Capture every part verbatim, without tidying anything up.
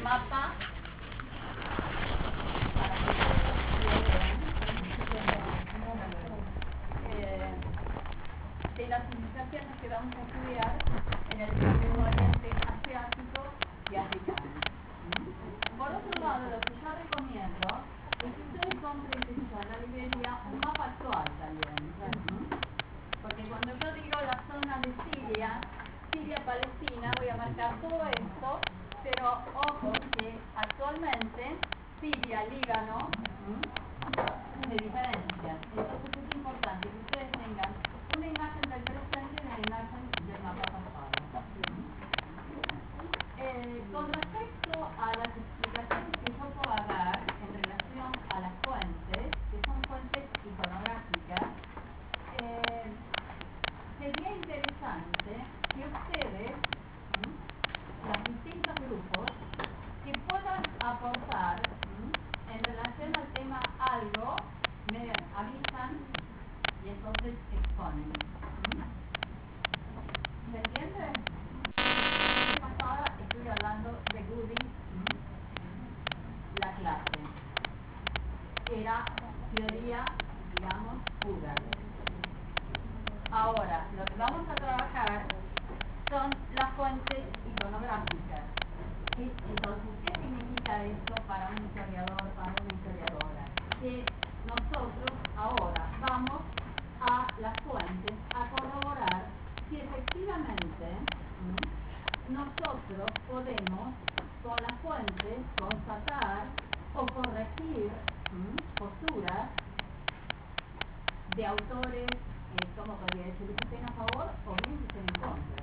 mapa para que ustedes vean eh, de las civilizaciones que vamos a estudiar en el Medio Oriente asiático y africano. Por otro lado, lo que yo recomiendo es que ustedes compren en la librería un mapa actual también. Porque cuando yo digo la zona de Siria, Siria-Palestina, voy a marcar todo esto, pero ojo que actualmente Siria, Líbano, de diferencias. Entonces es importante que ustedes tengan una imagen del presente y una imagen del mapa pasado. Eh, con respecto a las explicaciones que yo puedo dar en relación a las fuentes, que son fuentes iconográficas, eh, sería interesante que ustedes, ¿m? los distintos grupos, que puedan aportar ¿m? en relación al tema algo, me avisan y entonces exponen. ¿m? ¿Se entiende? Pasada estoy hablando de Gooding, ¿m? la clase. Era teoría, digamos, pura. Ahora, lo que vamos a trabajar son las fuentes iconográficas. ¿Sí? Entonces, ¿qué significa esto para un historiador, para una historiadora? Que nosotros ahora vamos a las fuentes a corroborar si efectivamente ¿m? nosotros podemos con las fuentes constatar o corregir ¿m? posturas de autores, eh, ¿cómo podría decir? Que estén a favor o bien que estén en contra.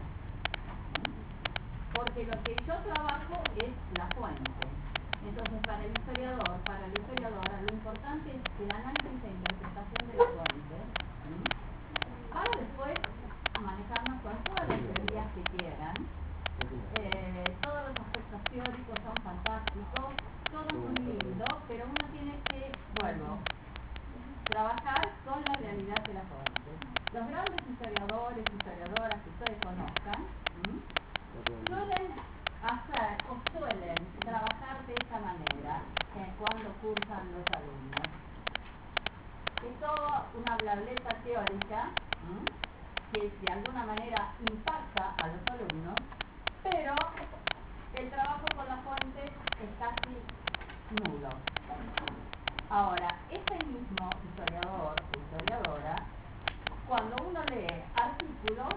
Porque lo que yo trabajo es la fuente. Entonces, para el historiador, para la historiadora, lo importante es el análisis e interpretación de la fuente, ¿sí? Para después manejarnos con todas las teorías que quieran. Eh, todos los aspectos teóricos son fantásticos, todos son lindos, pero uno tiene que, vuelvo, trabajar con la realidad de la fuente. Los grandes historiadores, historiadoras que ustedes conozcan, ¿sí? suelen hacer o suelen trabajar de esta manera eh, cuando cursan los alumnos. Es toda una blableta teórica ¿m? que de alguna manera impacta a los alumnos, pero el trabajo con las fuentes es casi nulo. Ahora, ese mismo historiador o historiadora, cuando uno lee artículos,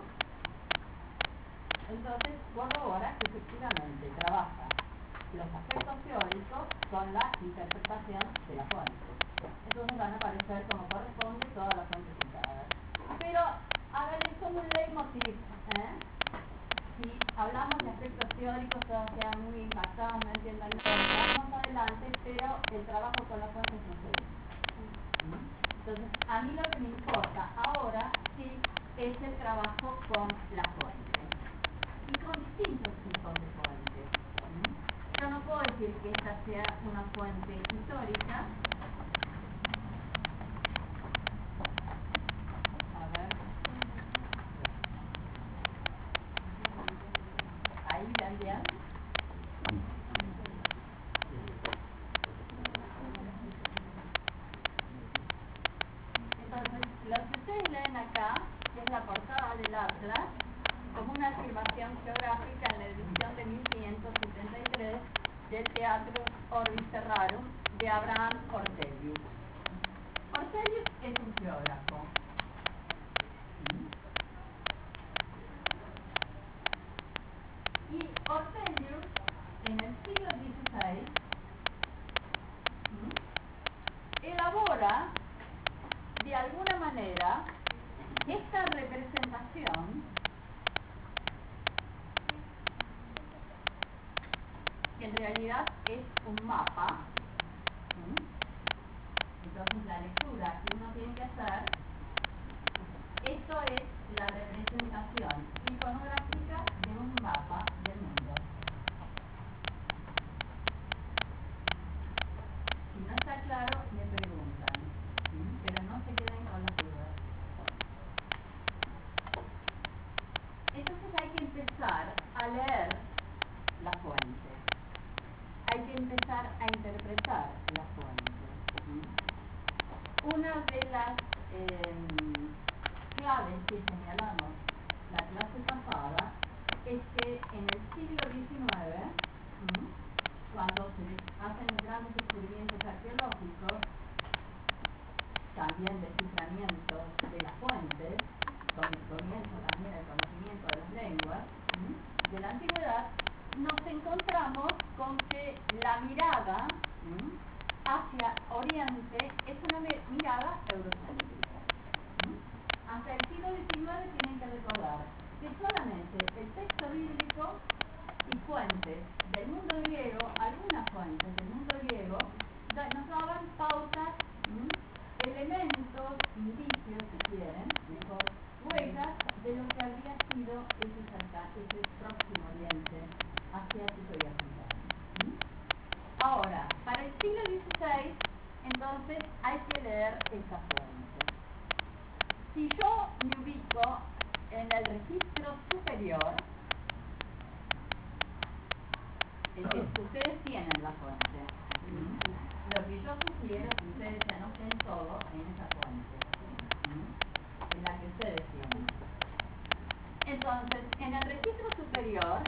entonces corrobora que efectivamente trabaja los aspectos teóricos con la interpretación de la fuente. Entonces van a aparecer como corresponde todas las fuentes citadas. Pero háganle como un leitmotiv, ¿eh? Si hablamos de aspectos teóricos, todos quedan muy impactados, no entiendan nada, vamos adelante, pero el trabajo con las fuentes no se ve. Entonces, a mí lo que me importa ahora sí es el trabajo con la fuente. Y con distintos tipos de fuentes. ¿Mm? Yo no puedo decir que esta sea una fuente histórica. A ver. Ahí también. Entonces, lo que ustedes leen acá, que es la portada del Atlas, como una afirmación geográfica en la edición de mil quinientos setenta y tres del Teatro Orbis Terrarum de Abraham Ortelius. Ortelius es un geógrafo. Y Ortelius, en el siglo dieciséis, elabora de alguna manera esta representación que en realidad es un mapa. Entonces la lectura que uno tiene que hacer, esto es la representación iconográfica de un mapa del mundo. Si no está claro, me preguntan, ¿sí? Pero no se queden con las dudas. Entonces hay que empezar a leer la fuente. que en el siglo diecinueve, ¿m? cuando se hacen grandes descubrimientos arqueológicos, también desciframientos de las fuentes, con el comienzo también el conocimiento de las lenguas ¿m? de la antigüedad, nos encontramos con que la mirada ¿m? hacia Oriente es una mirada eurocéntrica. ¿m? Hasta el siglo diecinueve tienen que recordar que solamente el texto bíblico y fuentes del mundo griego, algunas fuentes del mundo griego, nos daban pautas, ¿m? elementos, indicios, si quieren, mejor, huellas de lo que habría sido ese, cerca, ese próximo Oriente asiático y africano. ¿m? Ahora, para el siglo dieciséis, entonces hay que leer esa fuente. Si yo me ubico en el registro superior, el que ustedes tienen la fuente, ¿m? lo que yo sugiero es que ustedes se anoten todo en esa fuente, ¿m? en la que ustedes tienen. Entonces, en el registro superior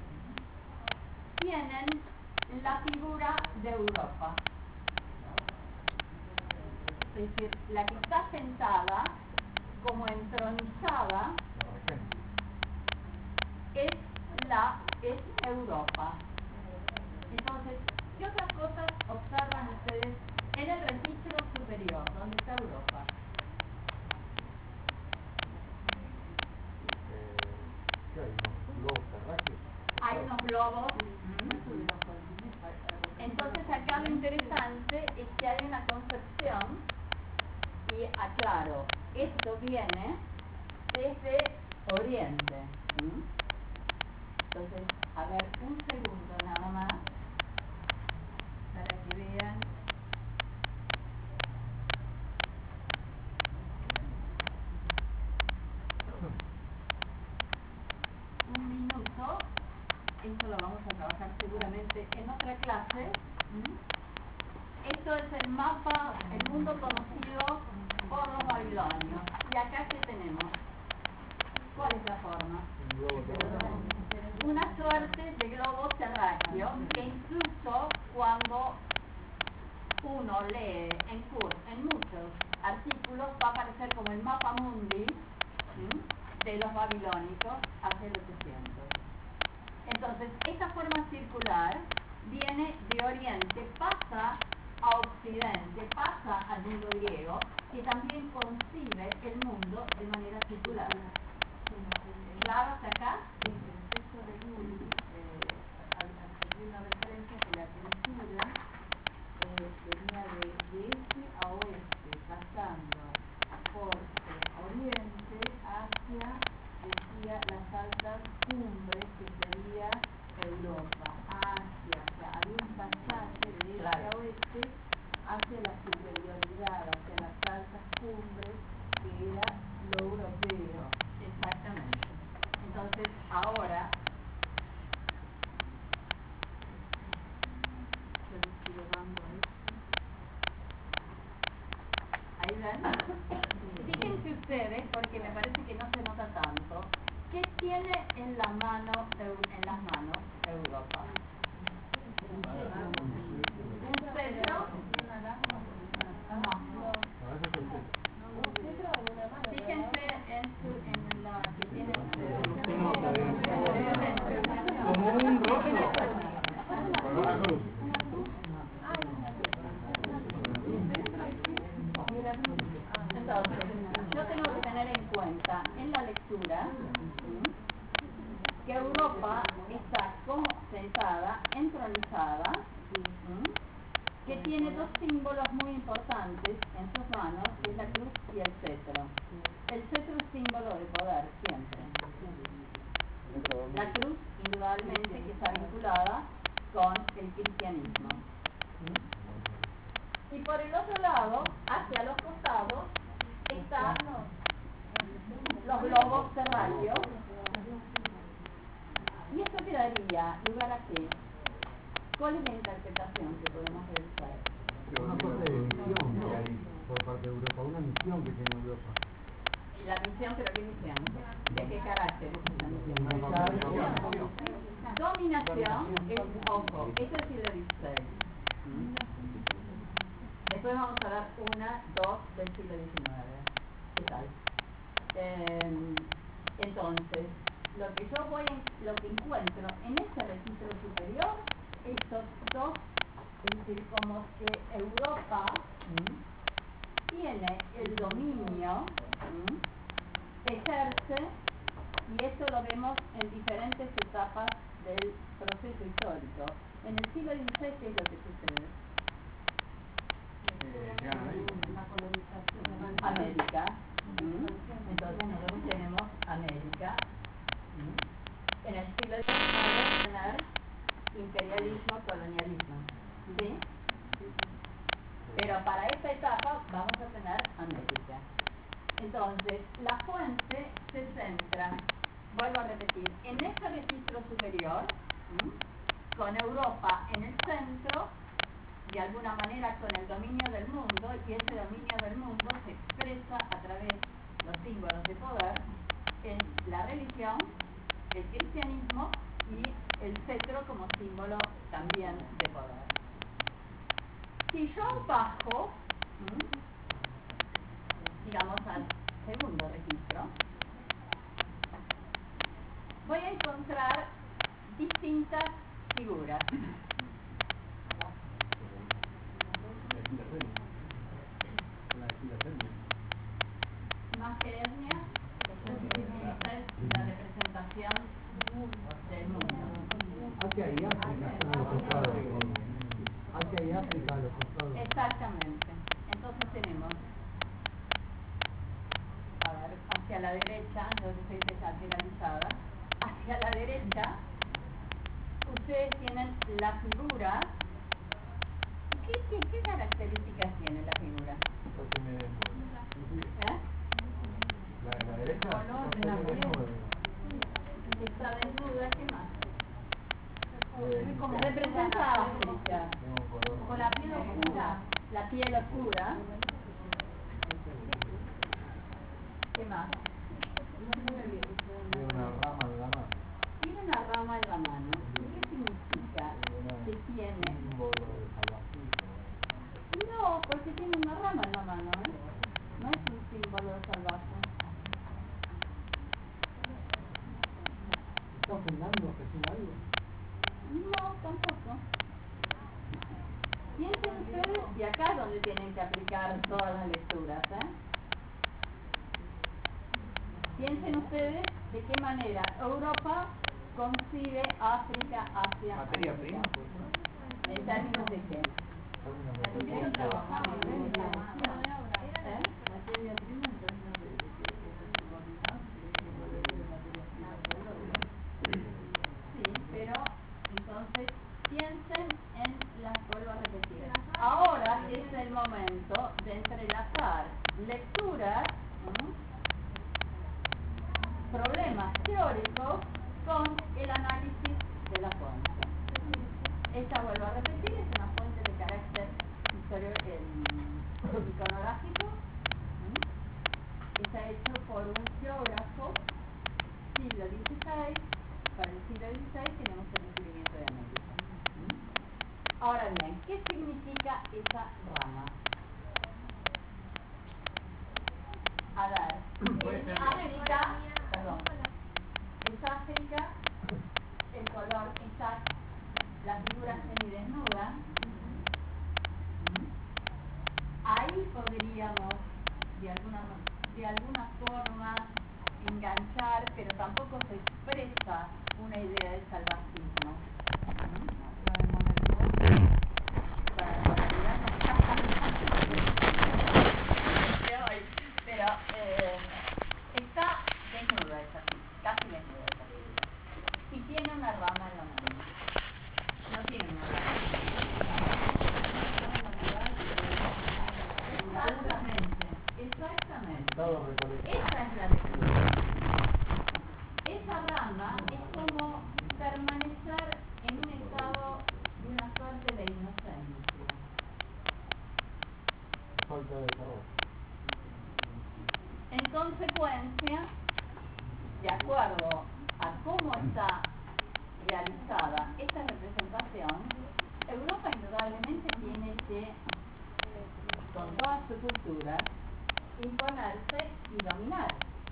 tienen la figura de Europa, es decir, la que está sentada como entronizada es la es Europa. Entonces, ¿qué otras cosas observan ustedes en el registro superior, donde está Europa? Eh, hay unos globos terráqueos. Hay unos globos. Entonces, acá lo interesante es que hay una concepción, y aclaro, esto viene desde Oriente. ¿Mm? Entonces, a ver, un segundo nada más, para que vean. Un minuto, esto lo vamos a trabajar seguramente en otra clase. ¿Mm? Esto es el mapa, el mundo conocido por los babilonios. Y acá, ¿qué tenemos? ¿Cuál es la forma? Una suerte de globo terráqueo que incluso cuando uno lee en curso, en muchos artículos, va a aparecer como el mapa mundi ¿sí? de los babilónicos hacia el ochocientos. Entonces, esta forma circular viene de Oriente, pasa a Occidente, pasa al mundo griego, que también concibe el mundo de manera circular. Claro, hasta acá. En el texto de Google eh, hay una referencia que la cultura eh, venía de, de este a oeste, pasando por eh, oriente hacia, decía, las altas cumbres que sería Europa, Asia, o sea, había un pasaje de este Claro. a oeste hacia la superioridad, hacia las altas cumbres, que era lo europeo. Exactamente. Entonces, ahora, Yo le sigo dando esto. ahí ven. Fíjense ustedes, porque me parece que no se nota tanto, ¿qué tiene en la mano, en las manos Europa? ¿Un cetro? No. Fíjense en, su, en la que tiene Como un rostro. Entonces, yo tengo que tener en cuenta en la lectura que Europa está como sentada, entronizada, que tiene dos símbolos muy importantes en sus manos, que es la cruz y el cetro. El cetro es símbolo de poder, siempre. La cruz, indudablemente, que está vinculada con el cristianismo. Y por el otro lado, hacia los costados, están los globos terráqueos. ¿Y esto qué daría lugar a qué? ¿Cuál es la interpretación que podemos realizar? Una suerte de misión que hay por parte de Europa, una misión que tiene Europa. la misión, pero ¿qué misión? ¿De qué carácter es esa misión? Dominación es, ojo, esto es el siglo dieciséis. ¿Mm? Después vamos a dar una, dos del siglo diecinueve. ¿Qué tal? Eh, entonces, lo que yo voy, en, lo que encuentro en este registro superior, estos dos, es decir, como que Europa ¿m? tiene el dominio, ¿m? ejerce, y esto lo vemos en diferentes etapas del proceso histórico. En el siglo dieciséis, ¿qué es lo que sucede? La colonización. América. ¿Mm? Entonces nosotros tenemos América. ¿Mm? En el siglo diecinueve vamos a tener imperialismo, colonialismo. ¿Sí? Pero para esta etapa vamos a tener América. Entonces, la fuente se centra, vuelvo a repetir, en este registro superior, ¿m? con Europa en el centro, de alguna manera con el dominio del mundo, y ese dominio del mundo se expresa a través de los símbolos de poder en la religión, el cristianismo y el cetro como símbolo también de poder. Si yo bajo, ¿m? digamos al segundo registro, voy a encontrar distintas figuras. Más que etnia, esta es la representación del mundo. Asia y África están a los costados. Asia y África a los costados. Exactamente. Entonces tenemos, a ver, hacia la derecha, no sé si está lateralizada, hacia la derecha, ustedes tienen la figura. ¿Qué, qué, qué características tiene la figura? ¿Eh? La de la derecha Color de está la muy piel. desnuda. Está desnuda, ¿qué más? Eh, Como Representa a África. tiene un color. con la piel oscura. La piel oscura. ¿Qué más? Tiene una rama en la mano. Tiene una rama en la mano. ¿Qué significa que tiene? Símbolo de salvajismo. No, porque tiene una rama en la mano, ¿eh? No es un símbolo salvaje. ¿Está ofrendando a Jesús algo? No, tampoco. Piensen ustedes, y acá es donde tienen que aplicar todas las lecturas, ¿eh? Piensen ustedes de qué manera Europa concibe África, Asia, Materia América. prima, pues. ¿En términos de qué? Algunas Quiero materias. trabajar en la ¿Eh? materia prima en términos de de que es subordinado, que es materia prima. Sí, pero entonces piensen en las, vuelvo a repetir. Ahora es el momento de entrelazar lecturas, ¿m? problemas teóricos con el análisis de la fuente. Esta, vuelvo a repetir, es una fuente de carácter historio, eh, iconográfico. ¿m? Está hecho por un geógrafo siglo dieciséis. Para el siglo dieciséis tenemos el descubrimiento de América. ¿Mm? Ahora bien, ¿qué significa esa rama? A ver, en África, perdón, es África, el color quizás, la figura semidesnuda. ¿Mm? Ahí podríamos, de alguna, de alguna forma, enganchar, pero tampoco se expresa una idea de salvajismo. La de modernidad. Para la modernidad no está hoy, pero eh, está desnuda esa figura, casi desnuda esa figura. Y tiene una rama en la mano. No tiene una rama. Exactamente, exactamente. Estado recolectado. Esa es la lectura. Esa rama es como permanecer en un estado de una suerte de inocencia. Falta de desarrollo. Entonces, consecuencia, de acuerdo a cómo está realizada esta representación, Europa indudablemente tiene que, con toda su cultura, imponerse y dominar.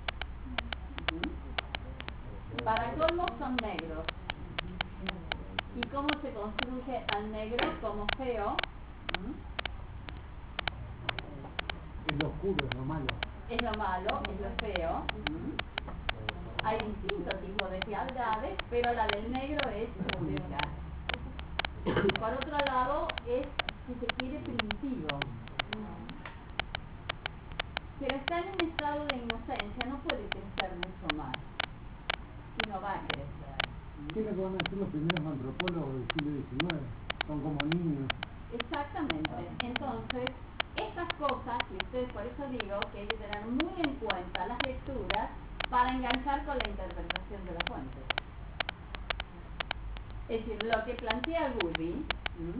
¿Mm? Para colmo son negros. ¿Y cómo se construye al negro como feo? ¿Mm? Es lo oscuro, es lo malo. Es lo malo, es lo feo. ¿Mm? Hay distintos tipos de fealdades, pero la del negro es pública. Por otro lado, es, si se quiere, primitivo. Pero está en un estado de inocencia, no puede crecer mucho más. Y no va a crecer. ¿Qué es lo que van a hacer los primeros antropólogos del siglo diecinueve? Son como niños. Exactamente. Entonces, estas cosas, y ustedes, por eso digo que hay que tener muy en cuenta las lecturas para enganchar con la interpretación de la fuente. Es decir, lo que plantea Goody, ¿m?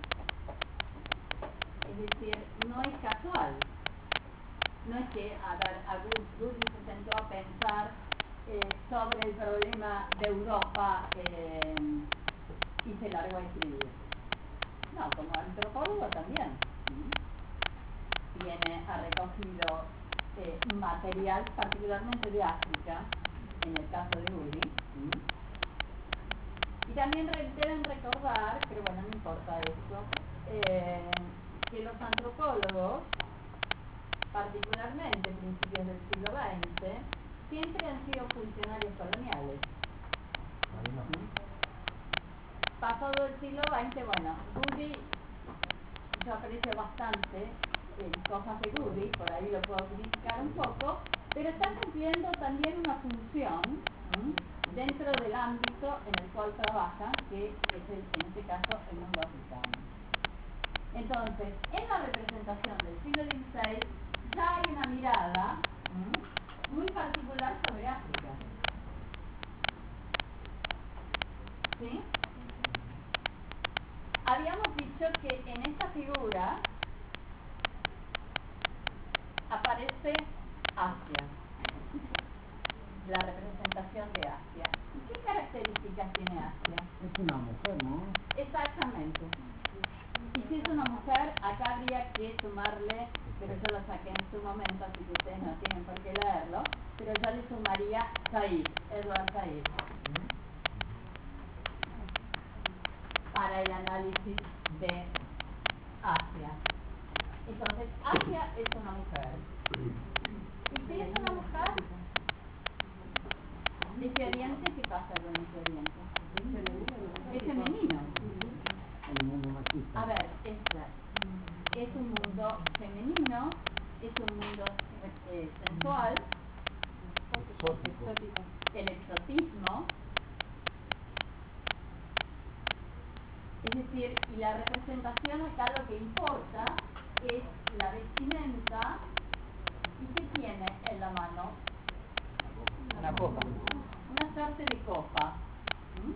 es decir, no es casual. No es que a, ver, a Goody se sentó a pensar eh, sobre el problema de Europa eh, y se largó a escribir. No, como antropólogo también. ¿m? Viene, ha recogido eh, material, particularmente de África, en el caso de Goody. ¿m? Y también re deben recordar, pero bueno, no importa eso, eh, que los antropólogos, particularmente a principios del siglo veinte, siempre han sido funcionarios coloniales. ¿Mm? Pasado el siglo veinte, bueno, Goody, yo aprecio bastante eh, cosas de Goody, por ahí lo puedo criticar un poco, pero está cumpliendo también una función ¿m? dentro del ámbito en el cual trabaja, que es el, en este caso el mundo africano. Entonces, en la representación del siglo dieciséis ya hay una mirada ¿m? muy particular sobre África. ¿Sí? Habíamos dicho que en esta figura aparece Asia, la representación de Asia. ¿Qué características tiene Asia? Es una mujer, ¿no? Exactamente. Y si es una mujer, acá habría que sumarle, pero yo lo saqué en su momento, así que ustedes no tienen por qué leerlo, pero yo le sumaría Said, Edward Said, para el análisis de Asia. Entonces, Asia es una mujer. ¿Y si es una mujer? ¿Ese Oriente qué pasa con ese Oriente? Es femenino. El mundo machista. A ver, es, es un mundo femenino, es un mundo eh, sensual, Exótico. el exotismo, es decir, y la representación acá lo que importa es la vestimenta. ¿Y qué tiene en la mano? Una copa. Una suerte de copa. ¿Mm?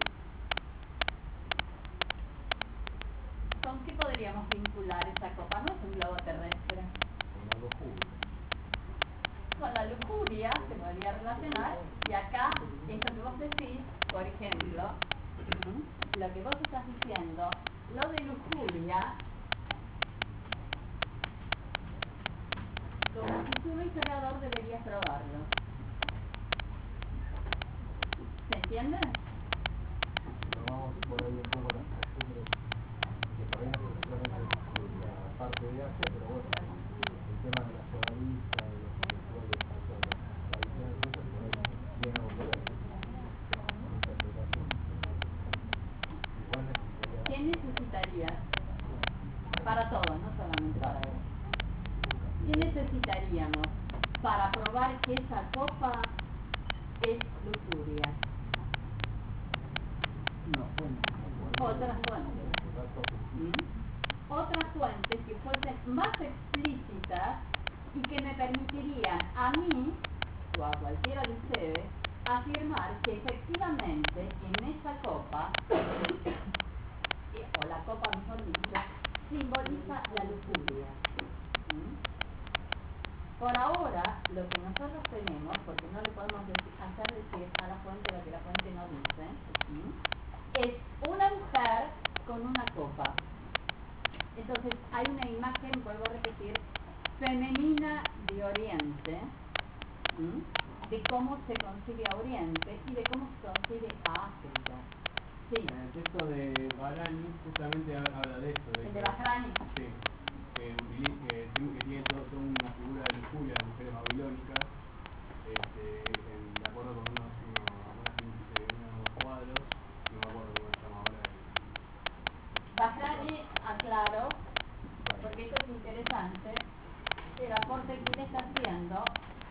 ¿Con qué podríamos vincular esa copa? No es un globo terrestre. Con la lujuria se podría relacionar, y acá, esto que vos decís, por ejemplo, ¿m? lo que vos estás diciendo, lo de lujuria, como futuro historiador deberías probarlo. ¿Se entiende? Pero vamos por ahí un poco las costumbres, que por ahí no solamente la parte de Asia, pero bueno, el tema de la sodomista, de los sexuales, o sea, las tradiciones rusas, por ahí viene a volver a la interpretación. Igual necesitaría... ¿Qué necesitarías? Para todo, no solamente para él. ¿Qué necesitaríamos para probar que esa copa es lujuria? Una fuente. Otras fuentes. ¿Mm? Otras fuentes que fuesen más explícitas y que me permitirían a mí, o a cualquiera de ustedes, afirmar que efectivamente en esa copa, o la copa mejor dicho, simboliza la lujuria. ¿Mm? Por ahora, lo que nosotros tenemos, porque no le podemos decir, hacer decir a la fuente lo que la fuente no dice, ¿sí? Es una mujer con una copa. Entonces hay una imagen, vuelvo a repetir, femenina de Oriente, ¿sí? De cómo se concibe a Oriente y de cómo se concibe a África. Sí. El texto de Barani justamente habla de esto. De ¿El que, de Bahrani? Sí, que, utiliza, que, que tiene todo, toda una figura de lujuria de mujeres babilónicas, este, en, de acuerdo con unos, unos, unos, unos cuadros, no me acuerdo cómo se llama ahora. Bahrani, aclaro, porque esto es interesante, el aporte que le está haciendo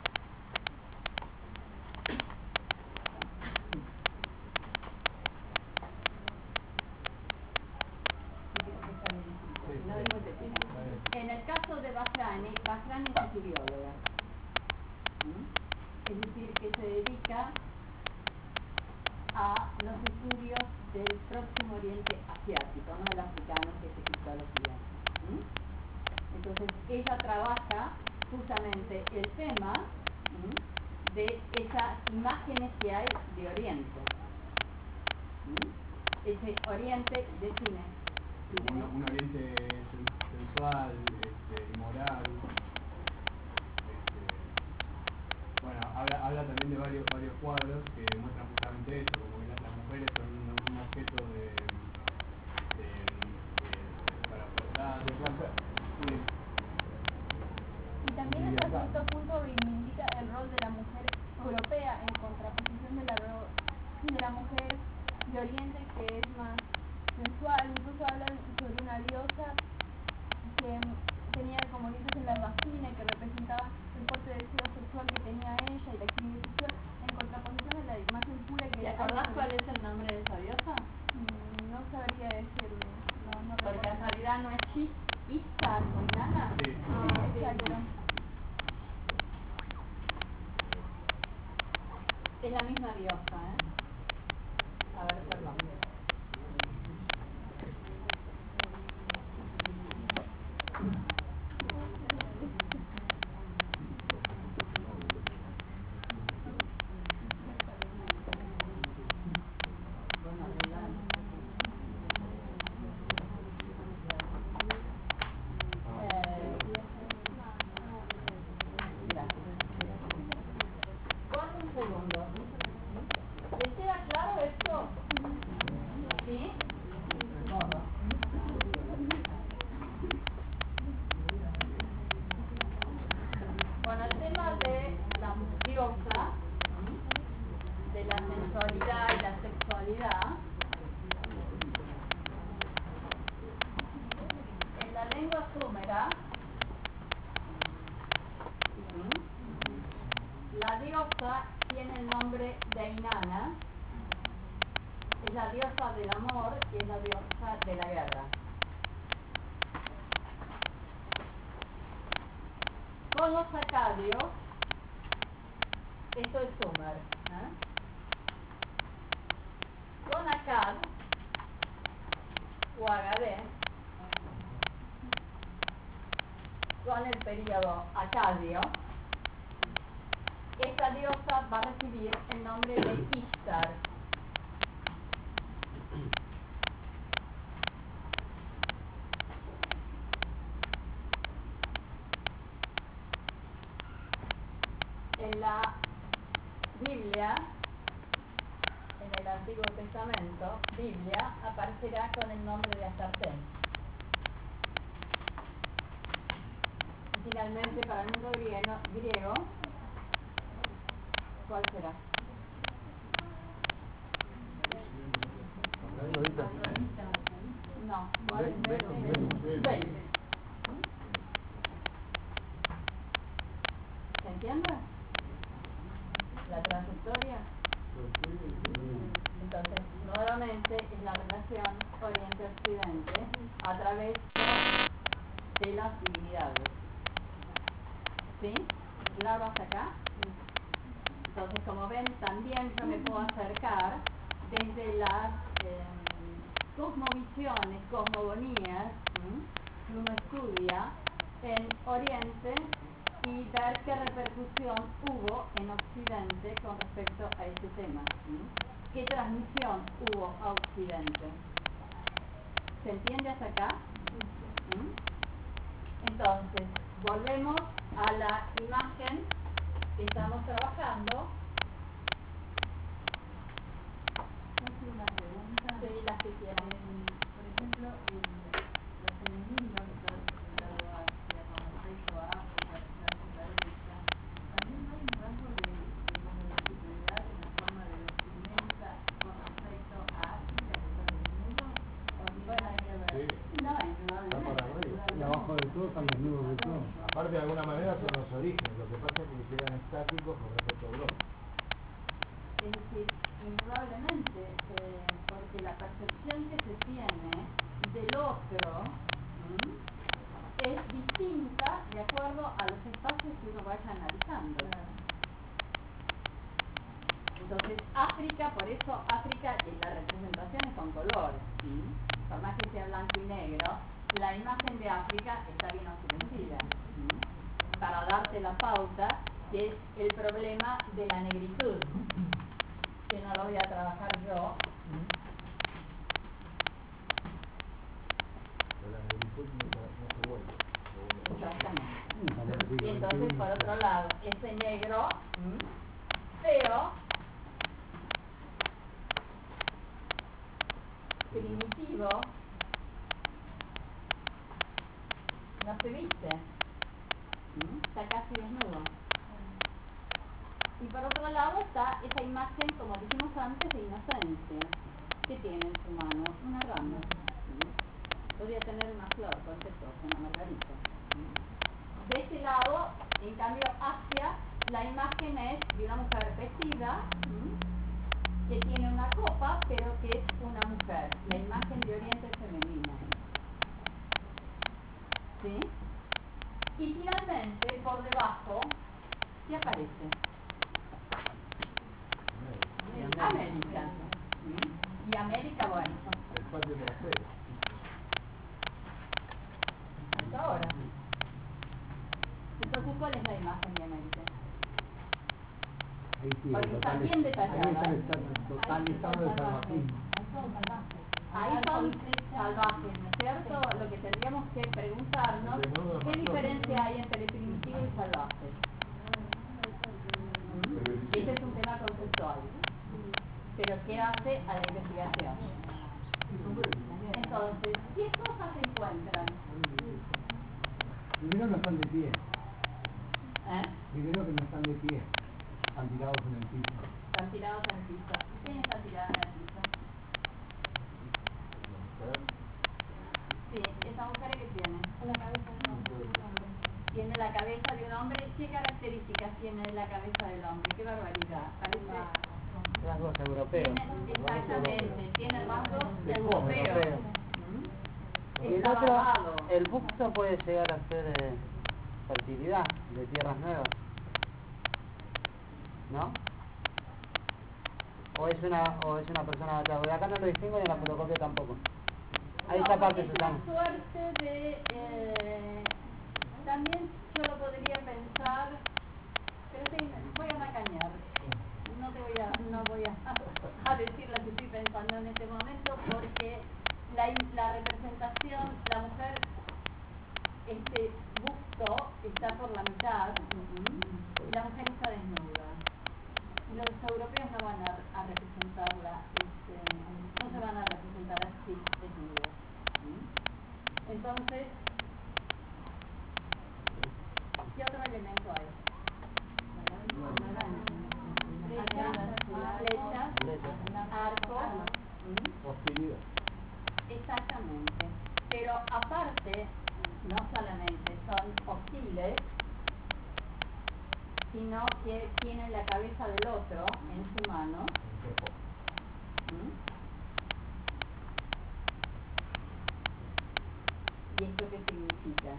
en el caso de Bahrani, Bahrani es filióloga, es decir, que se dedica a los estudios del próximo Oriente Asiático, no el africano, que es egiptología. ¿Mm? Entonces ella trabaja justamente el tema ¿Mm? de esas imágenes que hay de Oriente. ¿Mm? Ese Oriente define Un, un oriente sensual, este, inmoral. Este, bueno, habla, habla también de varios varios cuadros que muestran justamente eso, como que las, las mujeres son un, un objeto de, de, de para ofertar, de placer. Sí. Y también hasta cierto punto reivindica el rol de la mujer europea en contraposición de la, de la mujer de Oriente, que es más sensual. Incluso hablan sobre una diosa que tenía como dientes en la vagina, que representaba el fuerte deseo sexual que tenía ella y la actividad sexual, en contraposición a la imagen pura que... ¿Te acordás cuál es el nombre de esa diosa? No sabría decirle, no, no porque recuerdo. en realidad no es Chi, Ishtar o Inanna. Sí. Ah, exacto. Es la misma diosa, ¿eh? A ver, perdón. La diosa tiene el nombre de Inanna, es la diosa del amor y es la diosa de la guerra. Con los acadios, esto es Sumer, ¿eh? Con Akkad o Agadé, con el periodo acadio, esta diosa va a recibir el nombre de Ishtar. En la Biblia, en el Antiguo Testamento, Biblia, aparecerá con el nombre de Astarte. Y finalmente, para el mundo griego, griego ¿cuál será? No, ¿cuál es? Ve. ¿Se entiende? La trayectoria. Entonces, nuevamente es la relación Oriente-Occidente a través de las divinidades. ¿Sí? ¿Claro hasta acá? Entonces, como ven, también yo me puedo acercar desde las eh, cosmovisiones, cosmogonías, ¿sí? que uno estudia en Oriente y ver qué repercusión hubo en Occidente con respecto a este tema. ¿Sí? ¿Qué transmisión hubo a Occidente? ¿Se entiende hasta acá? ¿Mm? Entonces, volvemos a la imagen que estamos trabajando. Hace una pregunta. Sí, las que quieran. Eh, por ejemplo, el, lo femenino que está representado hacia con respecto a África, hacia África derecha, también no hay un rasgo de, de, como de superioridad en la forma de vestimenta con respecto a África, que está desnudo, o no tiene nada que ver. Sí. No, Está para indudablemente. arriba. Y abajo de todo están desnudos de todo. Aparte, de alguna manera son los orígenes, lo que pasa es que quedan estáticos con respecto a Europa. Es decir, indudablemente, eh, porque la percepción que se tiene del otro ¿m? es distinta de acuerdo a los espacios que uno vaya analizando. Entonces, África, por eso África, y la representación es con colores, ¿sí? Por más que sea blanco y negro, la imagen de África está bien oscurecida, ¿sí? Para darte la pauta, que es el problema de la negritud, que no lo voy a trabajar yo. Pero la negritud no, no se vuelve. se vuelve. Exactamente. Y entonces, por otro lado, ese negro, ¿m? feo, primitivo, no se viste, ¿m? Está casi desnudo. Y por otro lado está esa imagen, como dijimos antes, de inocencia, que tiene en su mano una rama. ¿Sí? Podría tener una flor, cualquier cosa, una margarita. ¿Sí? De este lado, en cambio, hacia la imagen es de una mujer vestida, ¿sí? Que tiene una copa, pero que es una mujer. La imagen de Oriente femenina. ¿Sí? Y finalmente, por debajo, ¿qué aparece? América. ¿Sí? Y América, bueno, El patio trasero. hasta ahora. Entonces, ¿cuál es la imagen de América? Ahí sí, Porque el está total, bien detallada. ahí está el esta- total estado de salvajismo. Ahí son salvajes, ¿no es cierto? Lo que tendríamos que preguntarnos, ¿qué diferencia hay entre primitivo y salvaje? ¿Mm? Ese es un tema conceptual. Pero ¿qué hace a la investigación? Entonces, ¿qué cosas se encuentran? Primero no están de pie, ¿Eh? primero que no están de pie, están tirados en el piso. Están tirados en el piso. ¿Quién está tirado en el piso? La mujer. Sí, esa mujer que tiene. La cabeza de un hombre. Tiene la cabeza de un hombre. ¿Qué características tiene la cabeza del hombre? ¡Qué barbaridad! Parece... Rasgos europeos. Tiene, exactamente, tiene rasgos De europeos. europeo. ¿Mm? Y el Está otro, barbado. el busto puede llegar a ser eh, fertilidad de tierras nuevas, ¿no? O es una o es una persona adaptada. De acá no lo distingo y en la fotocopia tampoco. Ahí No, está parte, es Susana. una suerte de... Eh, también yo lo podría pensar, pero sí, voy a macañar. No te voy a, no voy a, a decir lo que estoy pensando en este momento, porque la, la representación, la mujer, este busto está por la mitad, y la mujer está desnuda. Y los europeos no van a, a representarla, este, no se van a representar así desnudos. ¿Sí? Entonces, ¿qué otro elemento hay? Flechas, flechas, arcos, ¿m? Hostilidad. Exactamente. Pero aparte, no solamente son hostiles, sino que tienen la cabeza del otro en su mano. ¿Mm? ¿Y esto qué significa?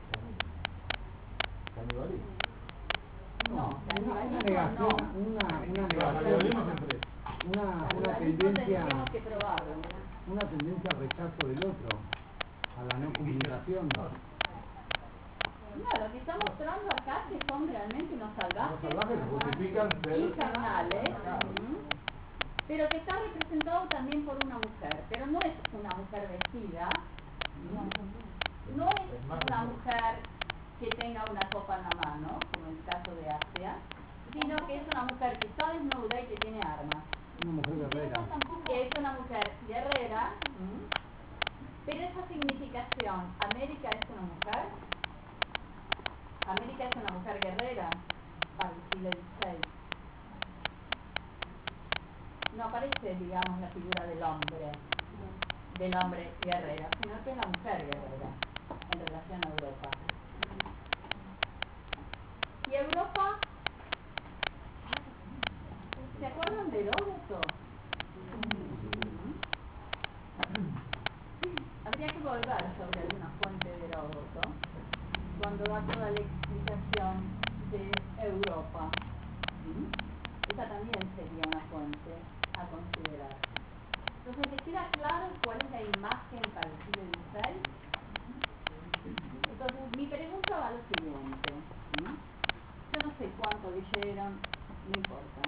Canibalismo. No, Una, una canibalismo negación, no. una, una Canibalismo negación, siempre. una, una Canibalismo tendencia, tendríamos que probarlo. una tendencia al rechazo del otro, a la no comunicación. No, lo que está mostrando acá que son realmente unos salvajes, Los salvajes justifican ser infernales, atacados. ¿m? Pero que está representado también por una mujer, pero no es una mujer vestida, no es una mujer que tenga una copa en la mano, como en el caso de Asia, sino que es una mujer que está desnuda y que tiene armas. Una mujer guerrera. Que es una mujer guerrera, ¿m? Pero esa significación, América es una mujer, América es una mujer guerrera para el siglo dieciséis. No aparece, digamos, la figura del hombre, del hombre guerrero, sino que es la mujer guerrera en relación a Europa. Y Europa, ¿se acuerdan de Heródoto? Habría que volver sobre alguna fuente de Heródoto cuando da toda la explicación de Europa. ¿Sí? Esa también sería una fuente a considerar. Entonces, ¿les queda claro cuál es la imagen para el siglo dieciséis? Entonces, mi pregunta va a lo siguiente. ¿Sí? Yo no sé cuánto leyeron, no importa.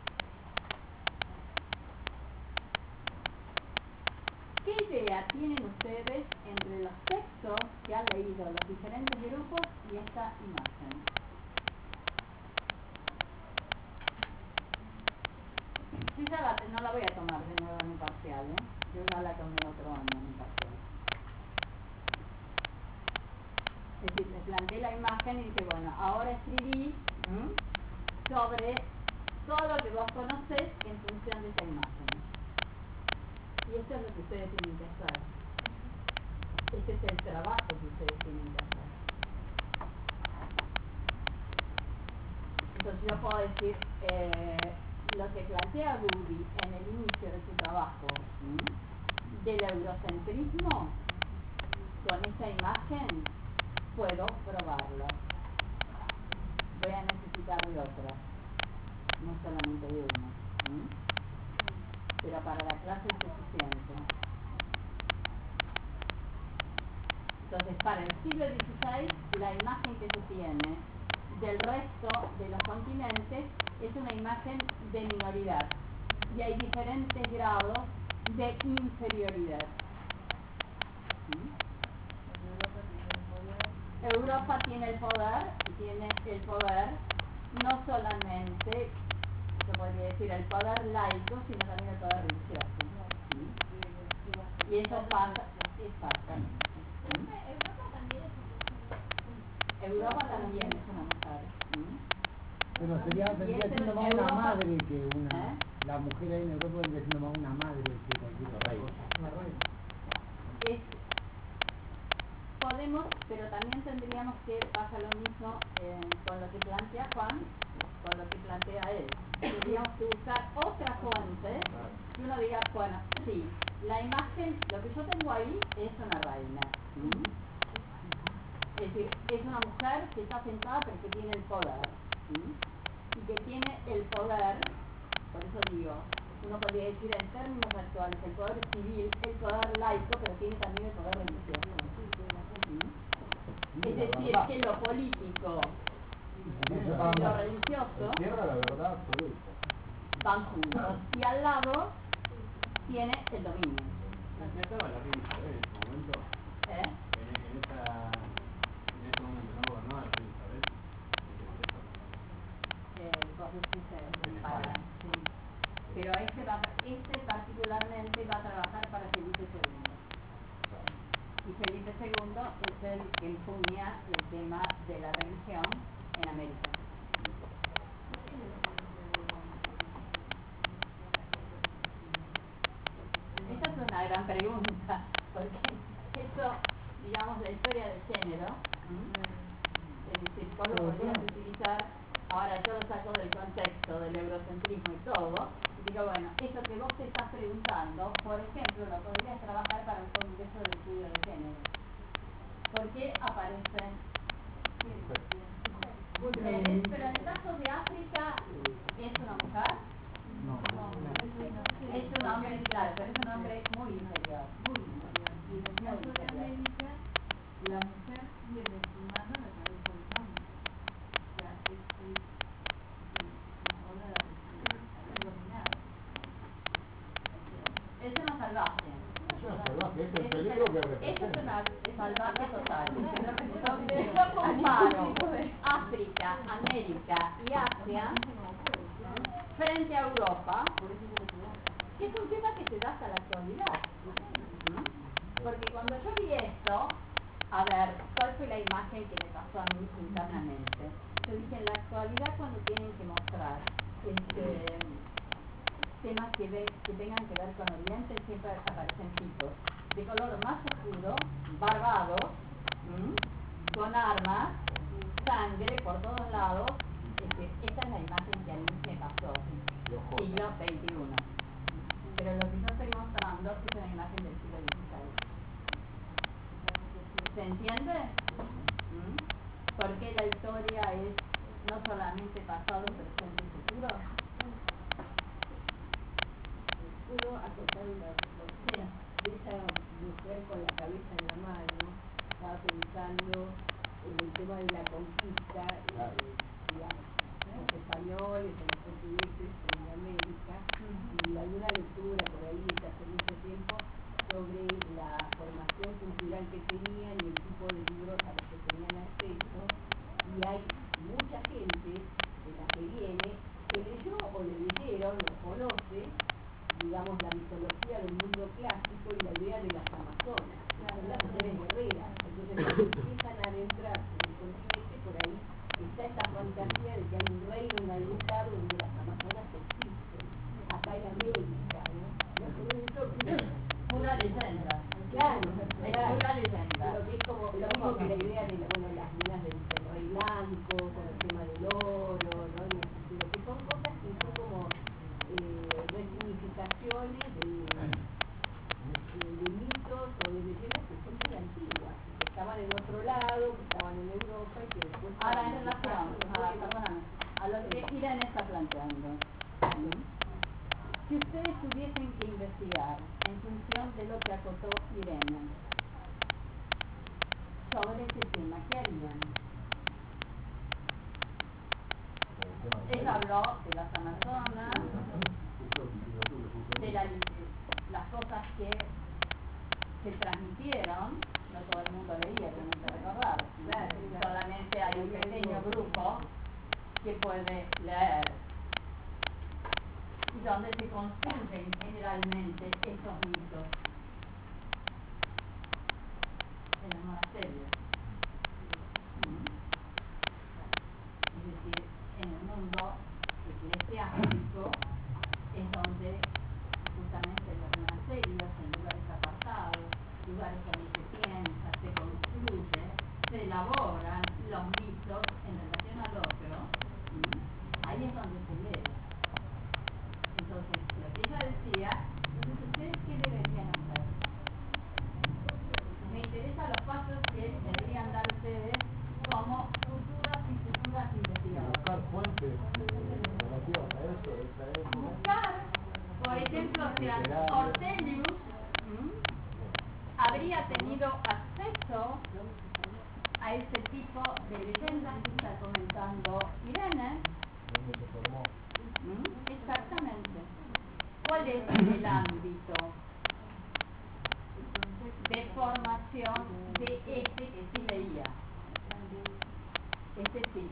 ¿Qué idea tienen ustedes entre los textos que han leído los diferentes grupos y esta imagen? Yo ya la, no la voy a tomar de nuevo en un parcial, ¿eh? Yo ya la tomé otro año en un parcial. Es decir, me planteé la imagen y dije, bueno, ahora escribí ¿m? sobre todo lo que vos conocés en función de esa imagen. Y esto es lo que ustedes tienen que hacer. Este es el trabajo que ustedes tienen que hacer. Entonces yo puedo decir, eh, lo que plantea Bowlby en el inicio de su trabajo ¿sí? del eurocentrismo, con esta imagen puedo probarlo. Voy a necesitar de otras, no solamente de una. ¿sí? Pero para la clase es suficiente. Entonces, para el siglo dieciséis, la imagen que se tiene del resto de los continentes es una imagen de minoridad. Y hay diferentes grados de inferioridad. ¿Sí? Europa tiene el poder, y tiene el poder no solamente, se podría decir, el poder laico, sino también el poder religioso. ¿Sí? Y eso pasa, exactamente. ¿Sí? Europa también es una mujer. ¿Sí? Pero sería, vendría siendo más una madre que una... ¿Eh? La mujer ahí en Europa vendría siendo más una madre que cualquier otra cosa. Es, podemos, pero también tendríamos que pasa lo mismo eh, con lo que plantea Juan, con lo que plantea él. Tendríamos que buscar otra fuente que uno diga, bueno, sí, la imagen, lo que yo tengo ahí es una reina. ¿Mm? Es decir, es una mujer que está sentada pero que tiene el poder. ¿Sí? Y que tiene el poder, por eso digo, uno podría decir en términos actuales, el poder civil, el poder laico, pero tiene también el poder religioso. ¿Sí? Es decir, que lo político y lo religioso Cierra la verdad absoluta. van juntos. Y al lado tiene el dominio. ¿Ya estaba la reina Isabel en ese momento? ¿Eh? En, en, esa, en ese momento no gobernaba la reina Isabel. Eh, vos decís en España, sí. Pero este, va, este particularmente va a trabajar para Felipe segundo. Y Felipe segundo es el que empuña el tema de la religión en América. Esa es una gran pregunta, porque eso, digamos, la historia del género, ¿sí? Es decir, vos lo podrías utilizar, ahora yo lo saco del contexto del eurocentrismo y todo, y digo, bueno, eso que vos te estás preguntando, por ejemplo, lo podrías trabajar para un congreso de estudio de género. ¿Por qué aparecen mujeres? Pero en el caso de África, ¿es una mujer? No, no, no. Es un hombre, claro, pero es un hombre muy inferior. Muy inferior. Y en el caso de América, la mujer tiene en su mano la cabeza eso es una salvaje total. Donde yo comparo África, América y Asia frente a Europa, que es un tema que se da hasta la actualidad. Porque cuando yo vi esto, a ver, ¿cuál fue la imagen que me pasó a mí internamente? Yo dije, en la actualidad cuando tienen que mostrar este, temas que, ve, que tengan que ver con Oriente, siempre aparecen tipos de color más oscuro, barbados, ¿m? con armas, sangre por todos lados. Este, esta es la imagen que a mí me pasó, siglo veintiuno. Pero lo que yo estoy mostrando es una imagen del siglo dieciséis. ¿Se entiende? ¿Mm? Porque la historia es no solamente pasado, presente y futuro. Puedo acotar una cosa de esa mujer con la cabeza en la mano. Estaba pensando en el tema de la conquista, eh, digamos, los españoles, los portugueses en América, y alguna lectura por ahí desde hace mucho tiempo sobre la formación cultural que tenían y el tipo de libros a los que tenían acceso, y hay mucha gente de la que viene que leyó o le leyeron o conoce, digamos, la mitología del mundo clásico y la idea de las amazonas, que son las mujeres guerreras. Entonces cuando empiezan a adentrarse en el continente, por ahí está esta fantasía de que hay un reino en algún lugar donde las amazonas existen, acá en América, ¿no? Pura leyenda. Claro, Es claro. pura leyenda. Pero que es como lo mismo que la idea de la, bueno, las minas del del rey blanco, con el tema del oro, ¿no? Y ese estilo, que son cosas que son como eh, resignificaciones de, de, de mitos o de leyendas que son muy antiguas, que estaban en otro lado, que estaban en Europa y que después... Ahora, en relación, a, perdóname, a lo que Irene está planteando. ¿Mm? Si ustedes tuviesen que investigar en función de lo que acotó Irene sobre este tema, ¿qué harían? Ella habló de las Amazonas, de la, las cosas que se transmitieron, no todo el mundo leía, tienen que recordar, solamente hay un pequeño grupo que puede leer, y donde se construyen generalmente estos mitos en los monasterios. ¿Mm? Es decir, en el mundo eclesiástico es donde justamente en los monasterios, en lugares apartados, lugares donde se piensa, se construye, se elaboran los mitos en relación al otro. ¿Mm? Ahí es donde se lee. Entonces, lo que ella decía, entonces, ¿ustedes qué deberían hacer? Me interesan los pasos que deberían dar ustedes como futuras y futuras investigadoras. Buscar fuentes relativas a eso, de esa época. Buscar, por ejemplo, si Ortelius ¿m? habría tenido acceso a ese tipo de leyendas que está comentando Irene. ¿Dónde se formó? ¿Mm? Exactamente. ¿Cuál es el ámbito de formación de este que sí leía? Este sí.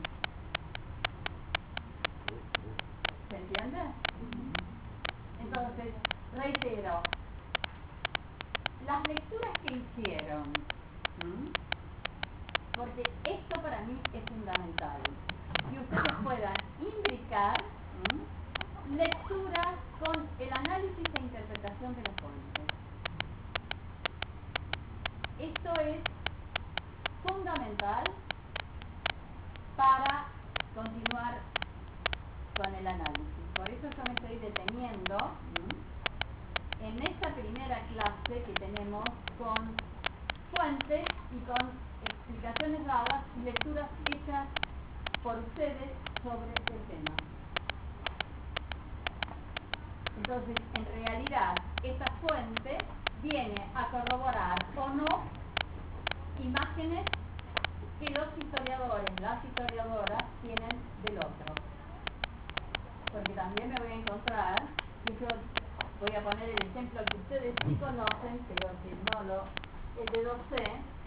¿Se entiende? Entonces, reitero, las lecturas que hicieron, ¿m? porque esto para mí es fundamental, que ustedes puedan imbricar ¿m? lecturas con el análisis e interpretación de las fuentes. Esto es fundamental para continuar con el análisis. Por eso yo me estoy deteniendo ¿m? en esta primera clase que tenemos con fuentes y con explicaciones dadas y lecturas hechas por ustedes sobre este tema. Entonces, en realidad, esta fuente viene a corroborar o no imágenes que los historiadores, las historiadoras tienen del otro. Porque también me voy a encontrar, y yo voy a poner el ejemplo que ustedes sí conocen, pero que no lo el dedo C,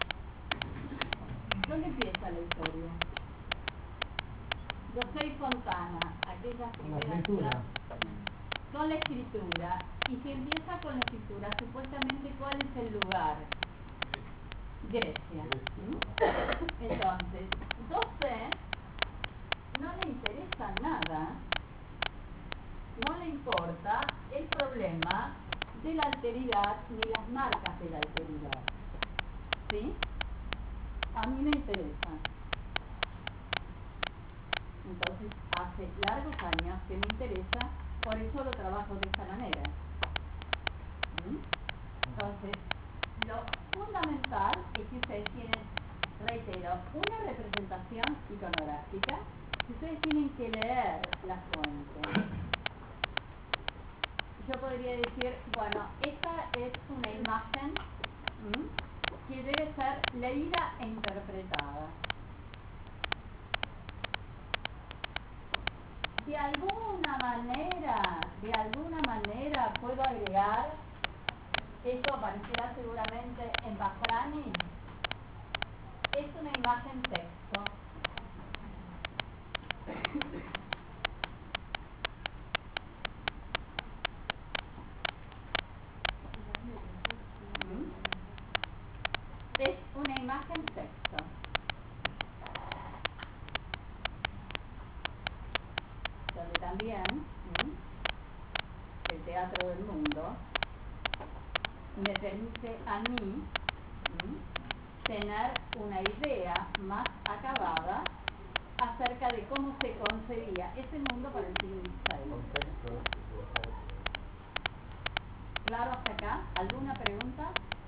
¿dónde empieza la historia? José y Fontana, aquellas Con la primeras escritura. clases, con la escritura. Y si empieza con la escritura, supuestamente, ¿cuál es el lugar? Grecia. ¿Mm? Entonces, José no le interesa nada, no le importa el problema de la alteridad ni las marcas de la alteridad. ¿Sí? A mí me interesa. Entonces, hace largos años que me interesa, por eso lo trabajo de esta manera. ¿Mm? Entonces, lo fundamental es que ustedes tienen, reitero, una representación iconográfica, que ustedes tienen que leer la fuente. Yo podría decir, bueno, esta es una imagen ¿m? que debe ser leída e interpretada. De alguna manera, de alguna manera puedo agregar, esto aparecerá seguramente en Bafrani, es una imagen texto. Es una imagen texto. Donde también ¿m? el teatro del mundo me permite a mí ¿m? tener una idea más acabada acerca de cómo se concebía ese mundo para el siglo dieciséis. ¿Claro hasta acá? ¿Alguna pregunta?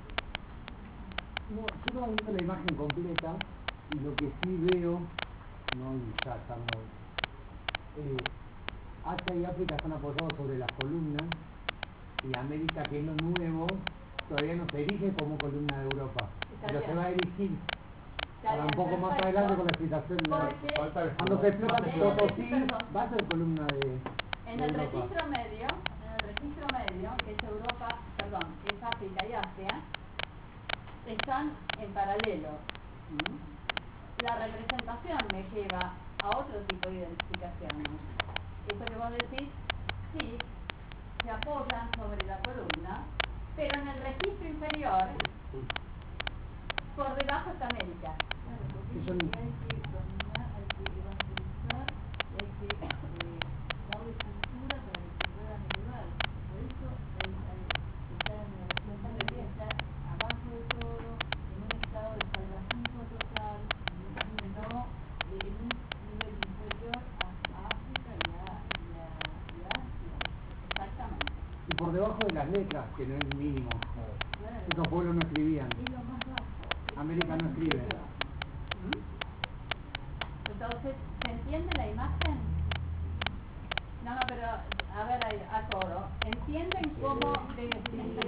No, yo estaba viendo la imagen completa y lo que sí veo, no y ya estando, eh, Asia y África están apoyados sobre las columnas y América, que es lo nuevo, todavía no se erige como columna de Europa, Está pero bien. se va a erigir. Está Ahora un bien, poco más perfecto. adelante con la explicación de Porque cuando se explota en el Potosí, registro- va a ser columna de, En de el Europa. registro medio, en el registro medio, que es Europa, perdón, que es África y Asia, están en paralelo. ¿Mm? La representación me lleva a otro tipo de identificaciones. Eso que vos decís, sí, se apoyan sobre la columna, pero en el registro inferior, por debajo está América. Claro, porque Eso hay no- que dominar, hay que evangelizar, y hay que eh, darle cultura para que se puedan elevar. Por eso hay, hay, está en la nación debería estar abajo de todo, en un estado de salvajismo total, no eh, en un nivel inferior a, a África y a, y a, y a Asia. Exactamente. Y por debajo de las letras, que no es mínimo. Claro, Estos pueblos no escribían. es lo más bajo. América no escribe. ¿Mm? Entonces, ¿se entiende la imagen? No, no, pero a ver, a, a coro. ¿Entienden cómo debe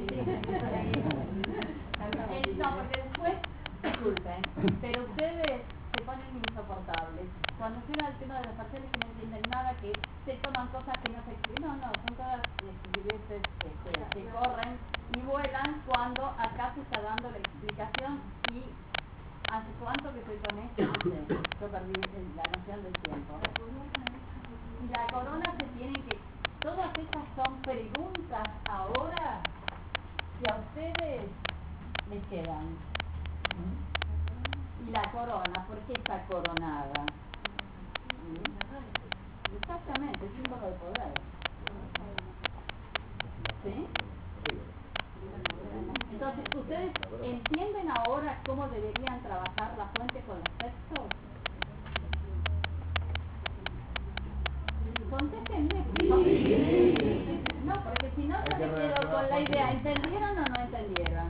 Eh, no, porque después, disculpen, pero ustedes se ponen insoportables. Cuando llega el tema de los parciales que no entienden nada, que se toman cosas que no se escriben. No, no, son todas estupideces este, que corren y vuelan cuando acá se está dando la explicación. Y ¿hace cuánto que estoy con esto? No sé, yo perdí eh, la noción del tiempo. Y la corona se tiene que... Todas estas son preguntas ahora que a ustedes les quedan. ¿Mm? Y la corona, ¿por qué está coronada? ¿Mm? Exactamente, es símbolo de poder. ¿Sí? Entonces, ¿ustedes entienden ahora cómo deberían trabajar la fuente con los textos? Contéstenme. Sí. No, porque si no yo me quedo con la idea, ¿entendieron o no entendieron?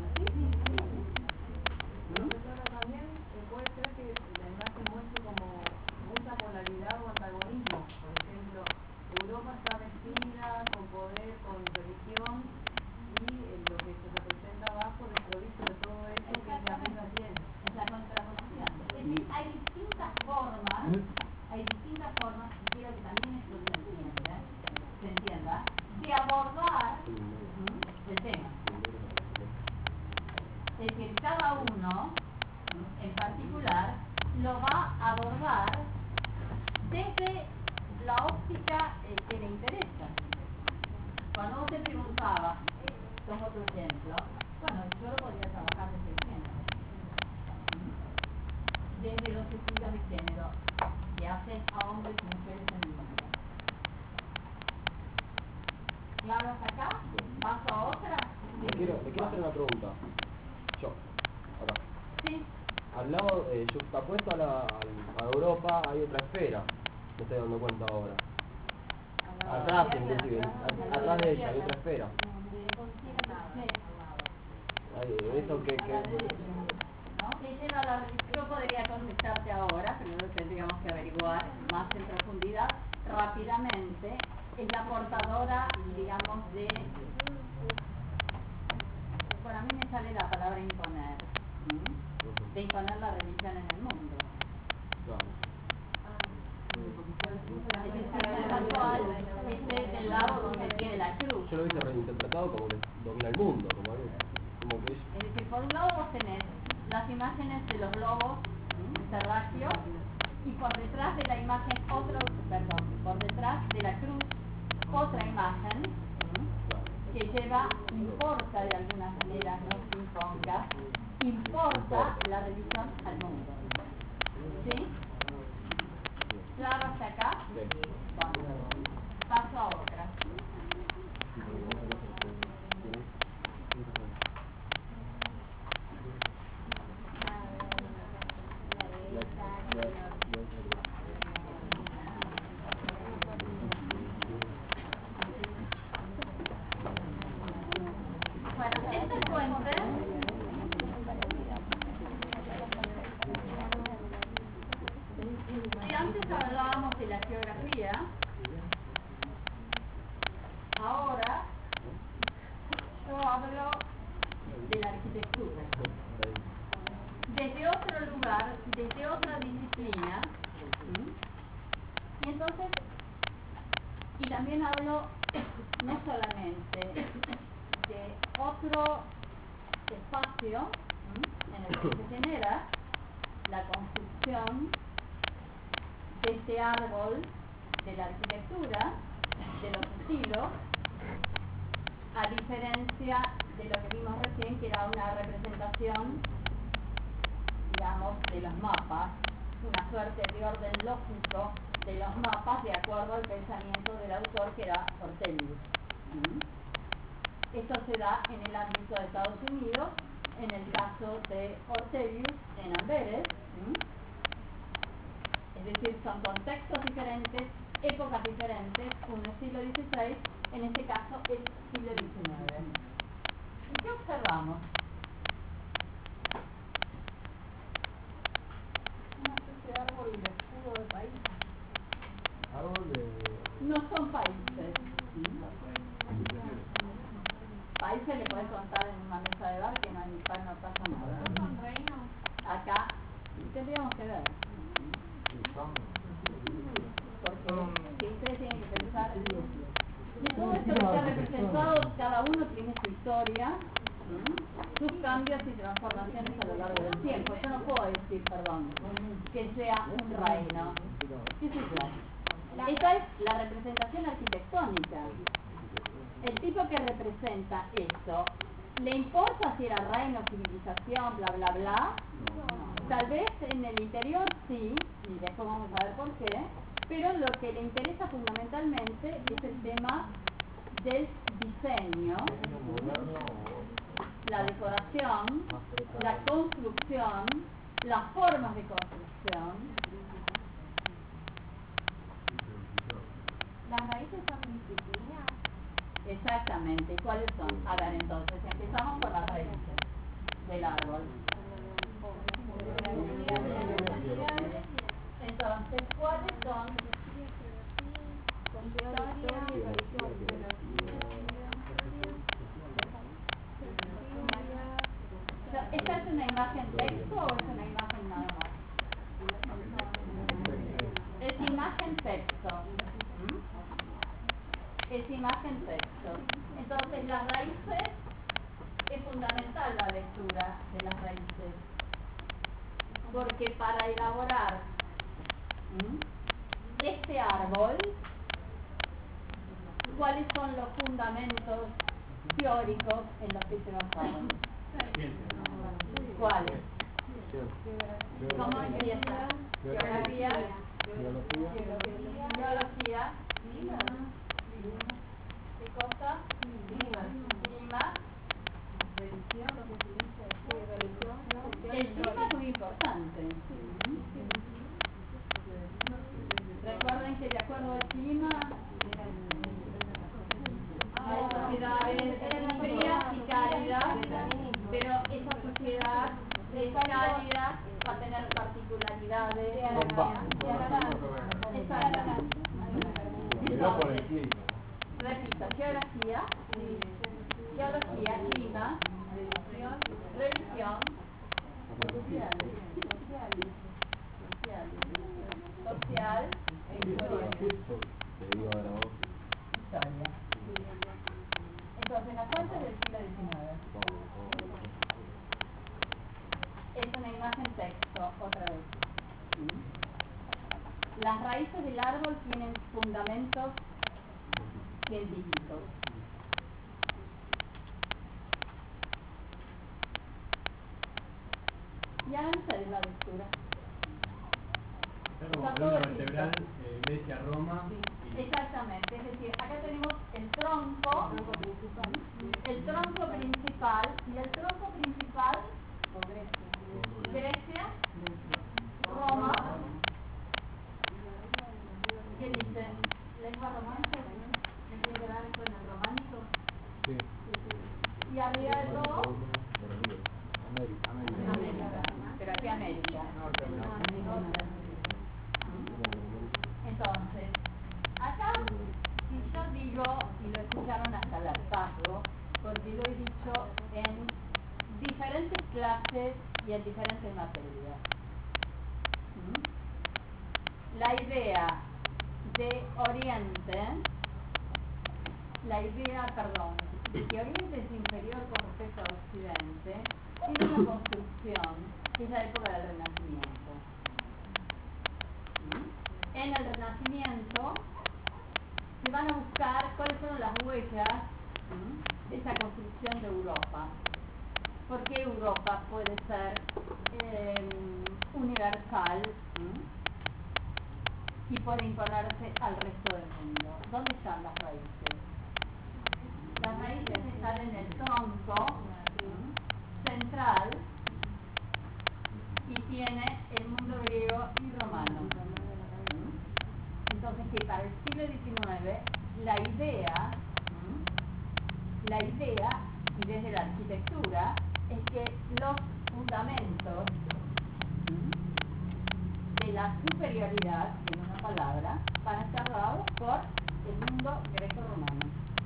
¿Mm? Pero también eh, puede ser que la imagen muestre como mucha polaridad o antagonismo. Por ejemplo, Europa está vestida con poder, con religión, y eh, lo que se representa abajo desprovisto de todo eso que es de arriba tiene. Es la contraposición. Es decir, hay distintas formas, hay distintas formas, y quiero que también esto se entienda, se entienda, de abordar ¿m? el tema. Es decir, cada uno en particular lo va a abordar desde la óptica eh, que le interesa. Cuando vos te preguntaba, tomo otro ejemplo, bueno, yo lo podría trabajar desde el género, desde los estudios de género que hacen a hombres y mujeres en el mundo. ¿Claro hasta acá? ¿Paso a otra? Le quiero, le quiero hacer una pregunta. Yo, acá. Sí. Al lado, eh, justapuesto a, la, a Europa hay otra esfera. Me estoy dando cuenta ahora. Atrás, inclusive. a- Atrás de ella hay otra esfera. Ay, ¿eso qué? qué? ¿No? ¿Qué lleva la religión? Yo podría contestarte ahora, pero lo tendríamos que averiguar más en profundidad. Rápidamente, es la portadora, digamos, de... Por a mí me sale la palabra imponer. ¿Mm? De imponer la religión en el mundo. Claro. Es decir, tal cual esté del lado donde tiene la cruz. Yo lo hubiese reinterpretado como que domina el mundo, como, algo- como que es... Es decir, por un lado vos tenés las imágenes de los globos terráqueos y por detrás de la imagen otro, perdón, por detrás de la cruz otra imagen ¿m? que lleva, importa de alguna manera, no se imponga, importa la religión al mundo. ¿Sí? ¿Claro hasta acá? Bueno, paso a otra. Bueno, esta fuente si antes hablábamos de la geografía, ahora yo hablo de la arquitectura. Desde otro lugar, desde otra disciplina, ¿sí? Y entonces, y también hablo no solamente de otro espacio ¿sí? en el que se genera la construcción de este árbol de la arquitectura, de los estilos, a diferencia de lo que vimos recién, que era una representación, digamos, de los mapas, una suerte de orden lógico de los mapas de acuerdo al pensamiento del autor, que era Ortelius. ¿Mm? Esto se da en el ámbito de Estados Unidos, en el caso de Ortelius en Amberes. ¿Mm? Es decir, son contextos diferentes, épocas diferentes, uno es siglo dieciséis, en este caso es siglo diecinueve. ¿Y qué observamos? Una especie de árbol de escudo de país. Árbol de... No son países. Países le puedes contar en una mesa de bar que no, no pasa nada. No son reinos. Acá tendríamos que ver. Porque si ustedes tienen que pensar, y todo esto que está representado, cada uno tiene su historia, ¿m? sus cambios y transformaciones a lo largo del tiempo. Yo no puedo decir, perdón, que sea un reino. ¿Qué es eso? Esta es la representación arquitectónica. El tipo que representa eso, ¿le importa si era reino, civilización, bla, bla, bla? Tal vez en el interior sí, y después vamos a ver por qué, pero lo que le interesa fundamentalmente es el tema del diseño, la decoración, la construcción, las formas de construcción. Las raíces son disciplinas. Exactamente. ¿Y cuáles son? A ver, entonces, empezamos por las raíces del árbol. Entonces, ¿cuáles son? ¿Esta es una imagen texto o es una imagen nada más? Es imagen texto. ¿Mm? Es imagen texto. Entonces, las raíces es fundamental la lectura de porque para elaborar ¿m? este árbol, ¿cuáles son los fundamentos teóricos en los que se basaron? ¿Cuáles? ¿Cómo empieza? Geografía, geología, ¿qué cosa? Clima. El clima es muy importante. Recuerden que de acuerdo al clima hay sociedades frías y cálidas, pero esa sociedad que es cálida va a tener particularidades. Exacto. Entonces, repito, geografía, geología, clima, religión, sociales, social, historia. Entonces, las fuentes del siglo diecinueve. Es una imagen texto, otra vez. Las raíces del árbol tienen fundamentos científicos. Y hagan ustedes la lectura. Como Está todo columna escrito. vertebral, eh, Grecia, Roma. Y Exactamente, es decir, acá tenemos el tronco, el tronco principal, y el tronco principal, Grecia, Roma, ¿qué dice? ¿Lengua romántica? ¿Me tiene que ver con el románico? Sí. Y arriba de todo, América. América. Pero aquí América. Entonces, acá, si yo digo, y lo escucharon hasta el hartazgo, porque lo he dicho en diferentes clases y en diferentes materias. ¿Mm? La idea de Oriente, la idea, perdón, de que Oriente es inferior con respecto a Occidente, tiene una construcción que es la época del Renacimiento. ¿Mm? En el Renacimiento se van a buscar cuáles fueron las huellas ¿m? de esa construcción de Europa. ¿Por qué Europa puede ser eh, universal ¿m? y puede imponerse al resto del mundo? ¿Dónde están las raíces? Las raíces están en el tronco ¿m? central y tiene el mundo griego y romano. Entonces, que para el siglo diecinueve la idea, ¿m? la idea, y desde la arquitectura, es que los fundamentos ¿m? de la superioridad, en una palabra, van a estar dados por el mundo greco-romano.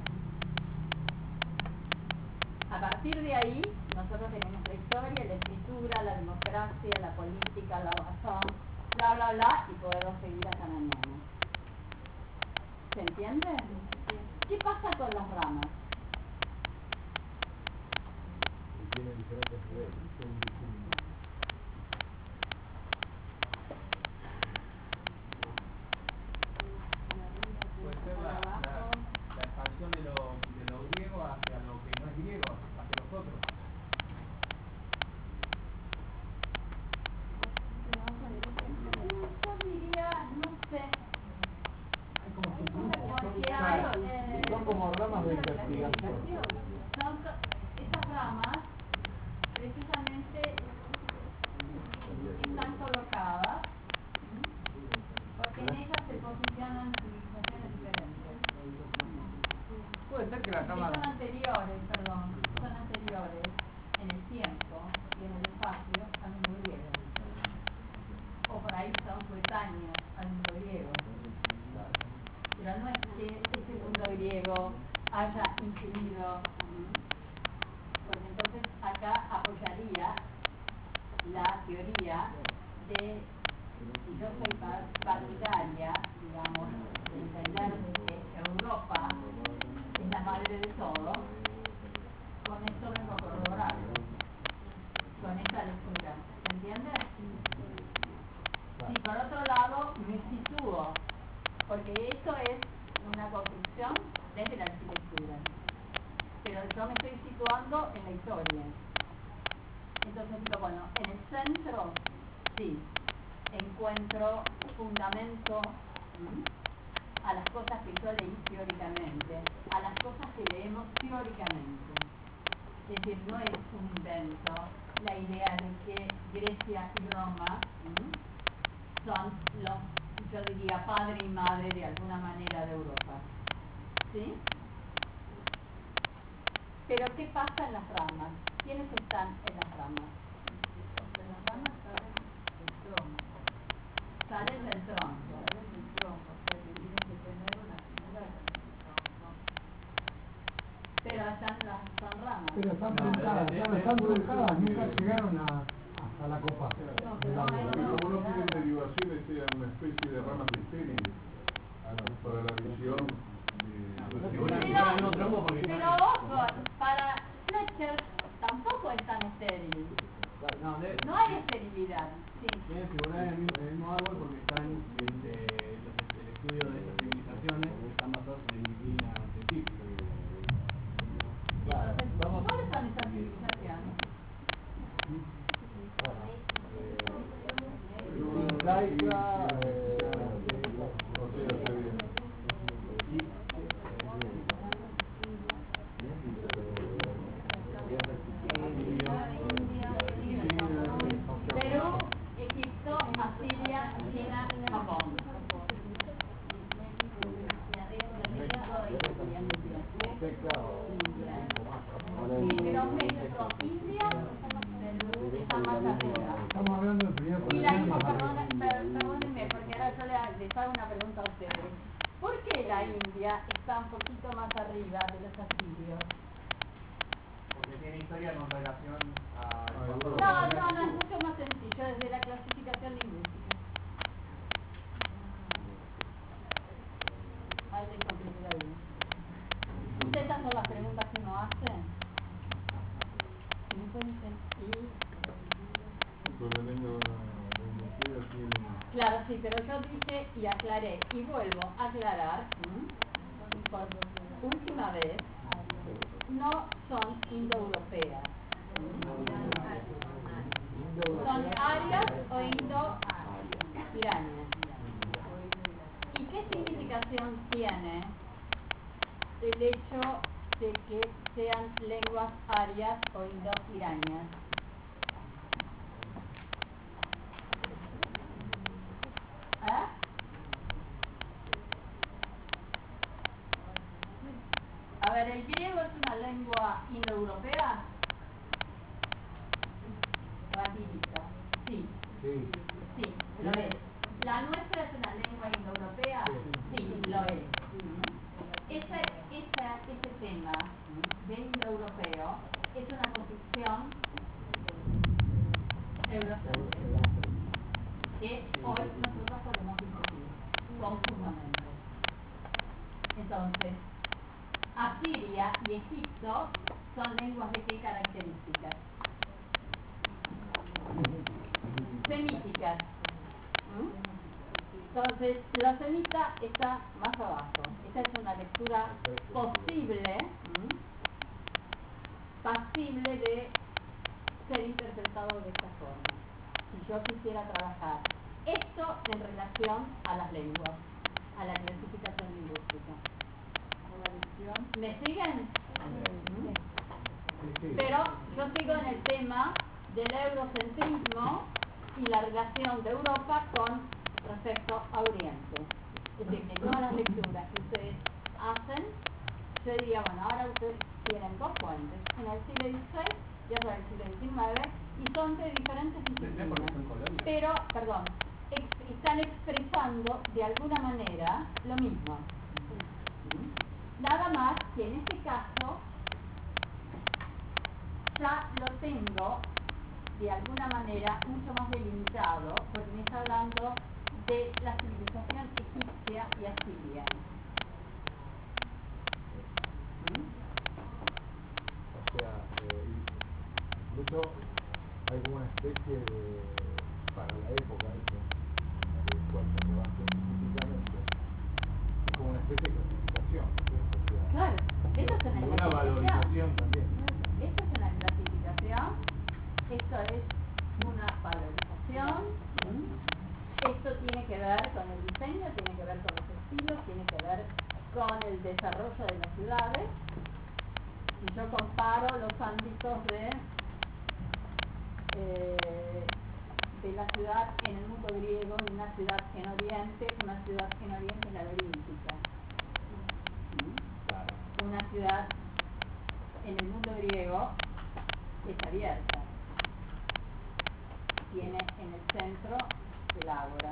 A partir de ahí, nosotros tenemos la historia, la escritura, la democracia, la política, la razón, bla, bla, bla, y podemos seguir hasta mañana. ¿Se entiende? ¿Qué pasa con las ramas? Tienen diferentes niveles. puede ser la, la, la expansión de lo, de lo griego hacia lo que no es griego, hacia los otros. Yo diría, no sé, porque hay, eh, Son como ramas de investigación. son co- esas ramas precisamente están colocadas porque en ellas se posicionan civilizaciones diferentes. Puede ser que la Que cama... son anteriores, perdón, son anteriores en el tiempo y en el espacio al mundo griego. O por ahí son coetáneos al mundo griego. Pero no es que ese mundo griego haya influido, porque entonces acá apoyaría la teoría de, y yo soy par- partidaria, digamos, de entender que Europa es la madre de todo, con esto vengo a corroborarlo, con esta lectura, ¿se entiende? historia. Entonces digo, bueno, en el centro, sí, encuentro fundamento ¿m? a las cosas que yo leí teóricamente, a las cosas que leemos teóricamente. Es decir, no es un invento la idea de que Grecia y Roma ¿m? son los, yo diría, padre y madre de alguna manera de Europa. ¿Sí? Pero ¿qué pasa en las ramas? ¿Quiénes están en las ramas? En las ramas salen del tronco. Salen del tronco. Salen del tronco, o sea que tienen que tener una figura en el tronco. Pero están las son ramas. Pero están No, truncadas, de- de- están, de- están de- truncadas, de- nunca de- llegaron a, hasta la copa. No, del no, árbol. no, Porque como no tienen derivaciones, sean una especie de ramas estériles para la visión de... Figura Pero, figura en un tronco porque pero están- ojo, para Fletcher tampoco es tan estéril. No, de- No hay esterilidad. Sí. deben figurar en el mismo, en el mismo árbol porque están este, los, el estudio de estas civilizaciones están basados en la disciplina científica. Claro, Entonces, vamos. ¿cuáles son estas civilizaciones? Incaica, eh, No sé, no sé bien. Perú, Egipto, Asiria, China, Japón. Sí, pero México, India está más arriba. Estamos hablando del primer Y la problema. India, perdón, per- perdónenme, porque ahora yo le- les hago una pregunta a ustedes. ¿Por qué la India está un poquito más arriba de los asirios? Porque tiene historia con relación a... No, no, no, es mucho más sencillo desde la clasificación lingüística. Ahí les complico la vida. Estas son las preguntas que uno hace. ¿Sí me pueden decir? Con la lengua europea tienen... Claro, sí, pero yo dije y aclaré y vuelvo a aclarar ¿m? por última vez, no son indoeuropeas, son arias o indo-iranías. ¿Y qué significación tiene el hecho de que sean lenguas arias o indo-iranías? ¿Eh? A ver, ¿el griego es una lengua indoeuropea? Rapidito. Sí, sí, sí, lo es. ¿La nuestra es una lengua indoeuropea? Sí, lo es. Ese, esa, ese tema de indoeuropeo es una construcción eurocéntrica que hoy nosotros podemos discutir confusamente. Entonces, Asiria y Egipto son lenguas de qué características? Semíticas. ¿Mm? Entonces, la semita está más abajo. Esta es una lectura posible, ¿m? pasible de ser interpretado de esta forma. Si yo quisiera trabajar esto en relación a las lenguas, a la clasificación lingüística. ¿Me siguen? Pero yo sigo en el tema del eurocentrismo y la relación de Europa con respecto a Oriente. Es decir, que todas las lecturas que ustedes hacen, yo diría, bueno, ahora ustedes tienen dos fuentes, en el siglo dieciséis y otra del siglo diecinueve, y son de diferentes disciplinas. Pero, perdón, ex- están expresando de alguna manera lo mismo. Nada más que en este caso ya lo tengo de alguna manera mucho más delimitado, porque me está hablando de la civilización egipcia y asiria. ¿Mm? o sea, eh, incluso hay como una especie de, para la época, eso, de cual se va científicamente, es como una especie de clasificación, ¿no? O sea, Claro, esto es y una una clasificación. valorización también. Esto es una estratificación, esto es una valorización, ¿m? Esto tiene que ver con el diseño, tiene que ver con los estilos, tiene que ver con el desarrollo de las ciudades. Si yo comparo los ámbitos de, eh, de la ciudad en el mundo griego y una ciudad en Oriente, una ciudad en Oriente es laberíntica. ¿Mm? Una ciudad en el mundo griego es abierta. Tiene en el centro el ágora.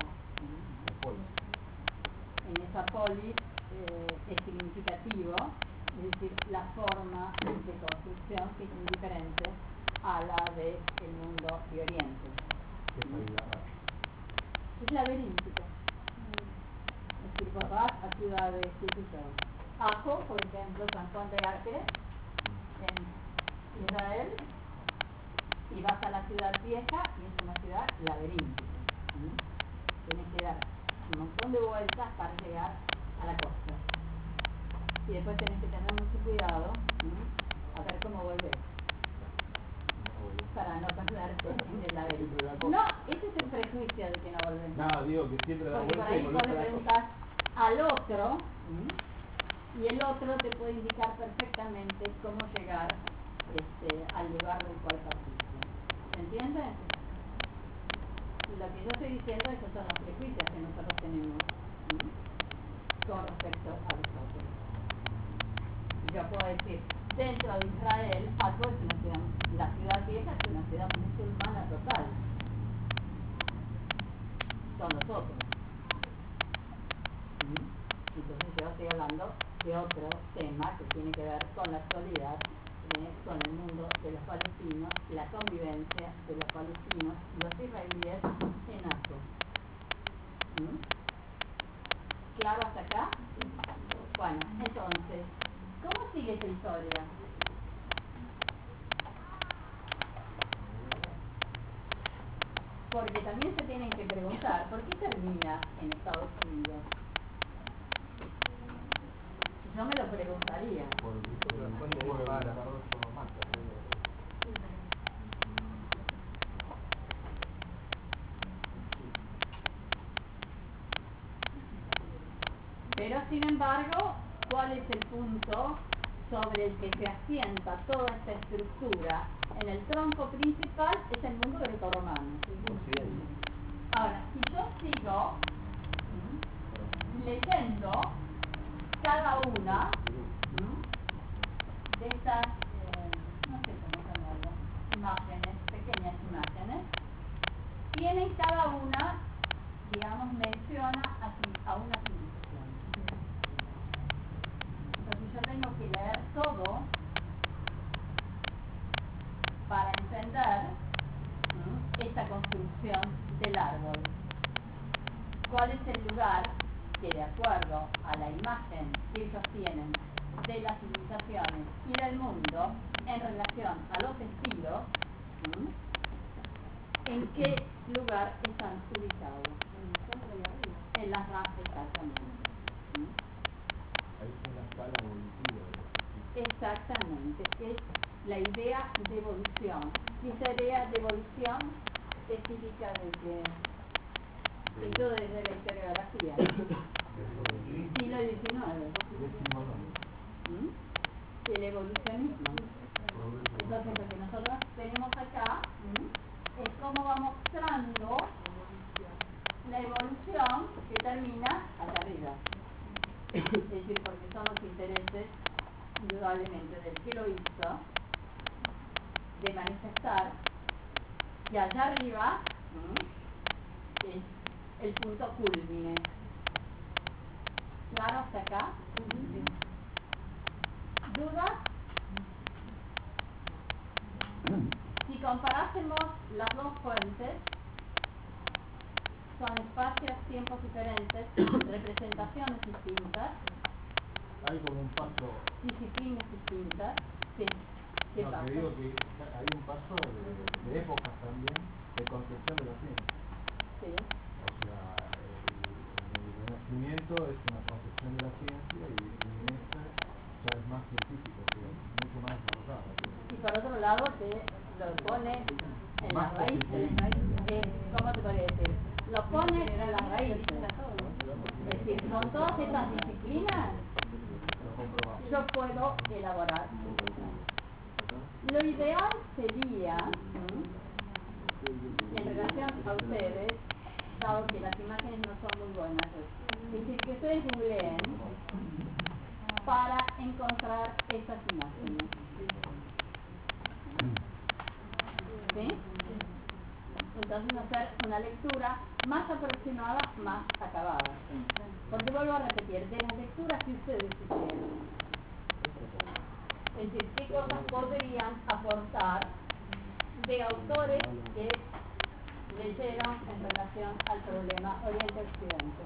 En esa polis eh, es significativo, es decir, la forma de construcción que es indiferente a la del mundo de Oriente. Es laberíntica. Es decir, vos vas a ciudades, qué sé yo, Ajo, por ejemplo, San Juan de Acre, en Israel, y vas a la ciudad vieja y es una ciudad laberíntica. ¿Mm? Tienes que dar un montón de vueltas para llegar a la costa. Y después tenés que tener mucho cuidado, ¿m? A ver cómo volver, para no perderte en el laberinto. No, ese es el prejuicio de que no volvemos. No, digo que siempre da Porque por vuelta y ahí vos volvés le a la preguntás al otro, ¿m? Y el otro te puede indicar perfectamente cómo llegar este, al lugar del cual partiste. ¿Se entiende? Lo que yo estoy diciendo, esos son los prejuicios que nosotros tenemos, ¿m? Con respecto a los otros. Yo puedo decir, dentro de Israel, Aco es una ciudad, la ciudad vieja es una ciudad musulmana total. Son los otros. ¿Mm? Entonces yo estoy hablando de otro tema que tiene que ver con la actualidad, eh, con el mundo de los palestinos, la convivencia de los palestinos y los israelíes en Aco. ¿Mm? ¿Claro hasta acá? Bueno, entonces, ¿cómo sigue esta historia? Porque también se tienen que preguntar, ¿por qué termina en Estados Unidos? Yo me lo preguntaría. Pero sin embargo, ¿cuál es el punto sobre el que se asienta toda esta estructura? En el tronco principal es el mundo grecorromano. Ahora, si yo sigo ¿m? leyendo cada una ¿m? de estas, eh, no sé cómo llamarlo, imágenes, pequeñas imágenes, tienen cada una, digamos, menciona así a una civilización. Entonces yo tengo que leer todo para entender ¿m? esta construcción del árbol. ¿Cuál es el lugar que, de acuerdo a la imagen que ellos tienen de las civilizaciones y del mundo en relación a los estilos, ¿m? en qué lugar están ubicados? En las razas, exactamente. ¿M? Ahí es una escala evolutiva. Exactamente, es la idea de evolución. Y esa idea de evolución es típica de que esto desde la historiografía, siglo diecinueve, ¿Mm? el evolucionismo. Entonces lo que nosotros tenemos acá ¿m? es cómo va mostrando la evolución que termina allá arriba. Es decir, porque son los intereses indudablemente del que lo hizo, de manifestar que allá arriba ¿m? es el punto culmine. ¿Claro hasta acá? ¿Sí? ¿Dudas? Si comparásemos las dos fuentes, son espacios, tiempos diferentes, representaciones distintas, Hay como un paso, disciplinas distintas. Sí. ¿Qué no, pasa? que digo que hay un paso de, de épocas también, de concepción de la ciencia. Sí. O sea, el, el Renacimiento es una concepción de la ciencia y, y en esta ya es más científico, digamos, mucho más desarrollada. Y por otro lado te lo pone en las raíces, eh, ¿cómo te podría decir? Lo pone en las raíces. Es decir, con todas estas disciplinas yo puedo elaborar. Lo ideal sería, ¿m? en relación a ustedes, dado que las imágenes no son muy buenas, es decir, que ustedes googleen para encontrar esas imágenes. ¿Sí? Entonces hacer una lectura más aproximada, más acabada. Porque vuelvo a repetir, de las lecturas que ustedes hicieron, es decir, qué cosas podrían aportar de autores que leyeron en relación al problema Oriente-Occidente.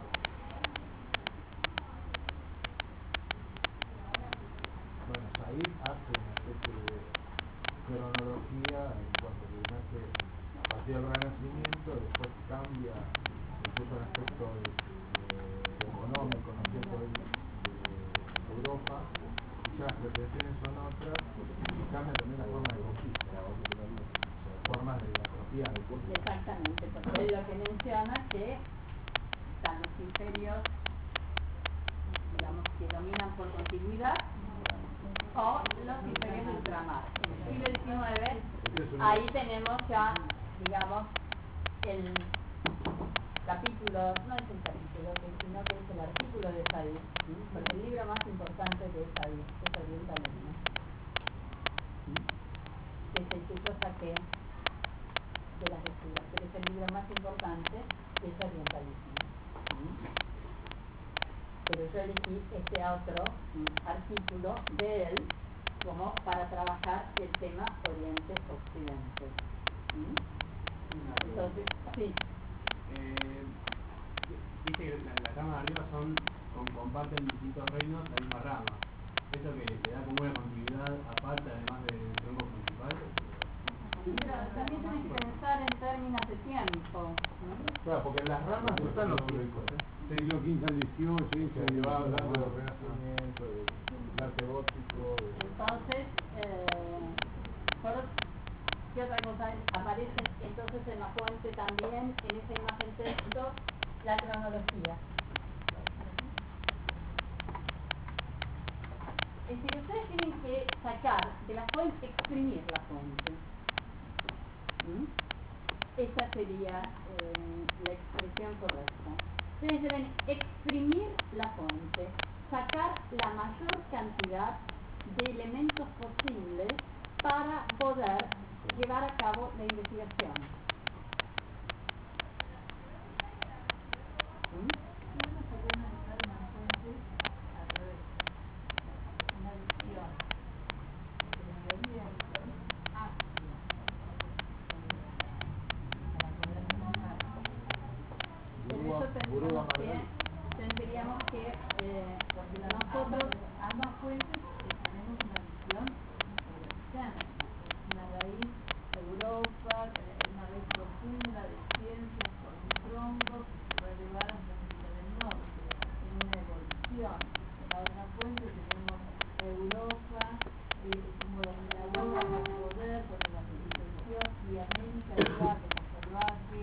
Bueno, Said hace una especie de cronología en cuanto que nace a partir del Renacimiento, después cambia incluso el aspecto de, de, de económico, ¿no es cierto?, de, de Europa, y ya las pretensiones son otras, y cambia también la forma de conquista, formas de apropiar. Exactamente, porque es lo que menciona que están los imperios, digamos, que dominan por continuidad, o los imperios de ultramar. En el siglo diecinueve, ahí tenemos ya, digamos, el capítulo, no es el capítulo, sino que es el artículo de Said, ¿sí? Porque el libro más importante de Said es Orientalismo, ¿sí? Que es el que yo saqué de las lecturas, pero es el libro más importante, es Orientalismo, ¿sí? Pero yo elegí este otro ¿sí? artículo de él como para trabajar el tema Oriente-Occidente. ¿Sí? Entonces, sí. Eh, Viste que las la ramas de arriba son, con, comparten distintos reinos la misma rama. ¿Eso que le da como una continuidad aparte además del tronco principal? Sí, pero también tienes que pensar en términos de tiempo. ¿Sí? Claro, porque en las ramas no están los tiempos, ¿eh? Siglo quince al dieciocho, Se lleva hablando del Renacimiento, del arte gótico. De... Entonces, eh, por, ¿qué otra cosa es? Aparece entonces en la fuente también, en esa imagen texto, la cronología. Es decir, ustedes tienen que sacar de la fuente, exprimir la fuente. ¿Mm? Esa sería eh, la expresión correcta. Ustedes deben exprimir la fuente, sacar la mayor cantidad de elementos posibles para poder llevar a cabo la investigación. ¿Mm? En eso tendríamos que, tendríamos que eh, nosotros ambas fuentes tenemos una visión europeana, una raíz Europa, una raíz profunda de ciencias con un tronco que va a llevar a América del Norte, en una evolución. En la otra fuente tenemos Europa eh, como dominadora más poder sobre la civilización y América igual como salvaje.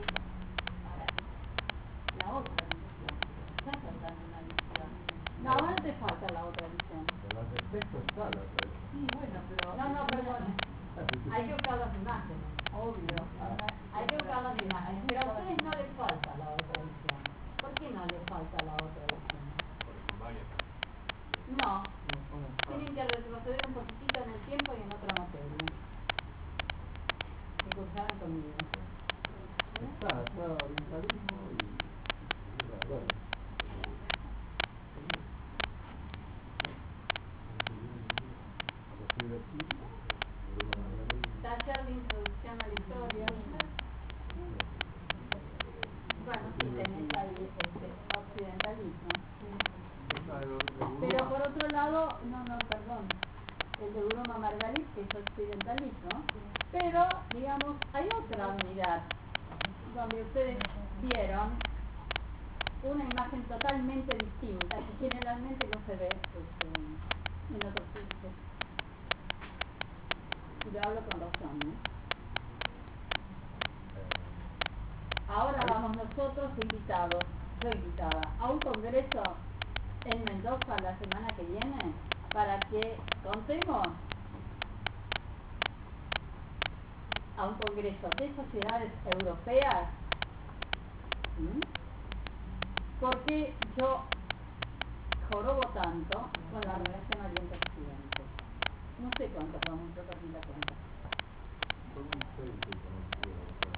La otra visión, estás tratando una visión. no, ahora te falta la otra visión. En los textos está la otra visión. Sí, bueno, pero... No, no, perdón. Hay que buscar las imágenes. Obvio. Hay que buscar las imágenes. Pero a ustedes no les falta la otra visión. ¿Por qué no les falta la otra visión? Porque son varias. No. Tienen que retroceder un poquitito en el tiempo y en otra materia. Que cursaron conmigo. Está, está orientalismo y... Bueno. Taller de introducción a la historia. Bueno, sí tenés ahí este occidentalismo. Pero por otro lado, no, no, perdón, el de Bruma Margarit, que es occidentalismo, pero, digamos, hay otra unidad donde ustedes vieron una imagen totalmente distinta, que generalmente no se ve este, en otros sitios. Yo hablo con razón, ¿eh? Ahora vamos nosotros invitados, yo invitada, a un congreso en Mendoza la semana que viene para que contemos a un congreso de sociedades europeas. ¿Mm? Porque yo jorobo tanto con la relación Oriente-Occidente. No sé cuántos vamos, yo perdí la cuenta. Son seis que conocido, o sea,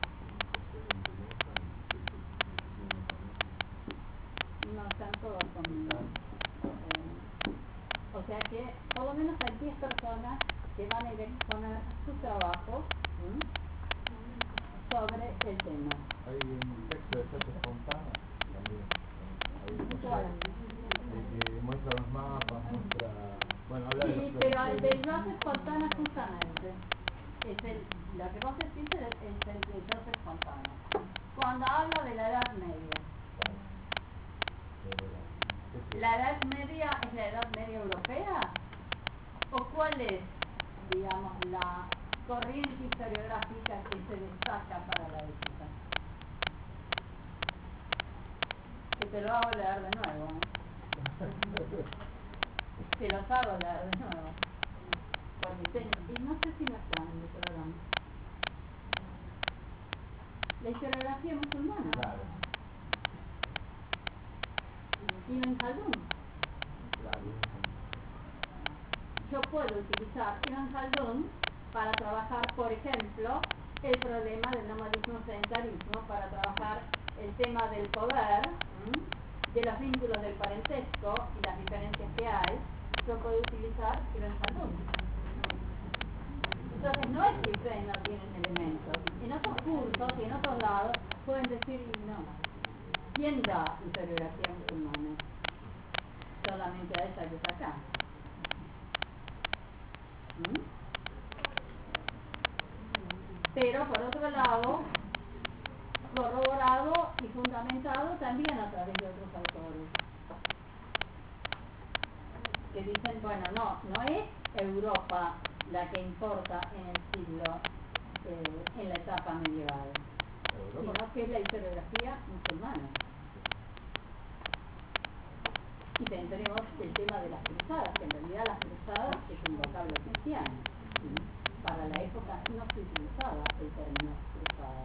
No están todos conmigo. Eh, o sea que por lo menos hay diez personas que van a ir a exponer su trabajo, ¿m? sobre el tema. Hay un texto de Joseph Fontana también. Hay un ¿Cuál? el que muestra los mapas, muestra... Bueno, habla de Sí, los pero el de planetas. Joseph Fontana justamente es el, lo que vos decís es el, es el de Joseph Fontana. Cuando habla de la Edad Media. ¿La Edad Media es la Edad Media europea? ¿O cuál es, digamos, la corriente historiográfica que se destaca para la época? Que te lo hago leer de nuevo, ¿eh? Te los hago leer de nuevo. Porque te, y no sé si no están en el programa. La historiografía musulmana. Claro, Ibn Khaldun. claro. Yo puedo utilizar Ibn Khaldun para trabajar, por ejemplo, el problema del nomadismo sedentarismo, para trabajar el tema del poder, ¿m? de los vínculos del parentesco y las diferencias que hay. Yo puedo utilizar Ibn Khaldun. Entonces no es que ustedes no tienen elementos. En otros cursos y en otros lados pueden decir no. ¿Quién da historiografía musulmana? Solamente a esa que está acá. ¿Mm? Pero por otro lado, corroborado y fundamentado también a través de otros autores. Que dicen, bueno, no, no es Europa la que importa en el siglo, eh, en la etapa medieval, sino que es la historiografía musulmana. Y tendremos el tema de las cruzadas, que en realidad las cruzadas es un vocablo cristiano. ¿Sí? Para la época no se utilizaba el término cruzada.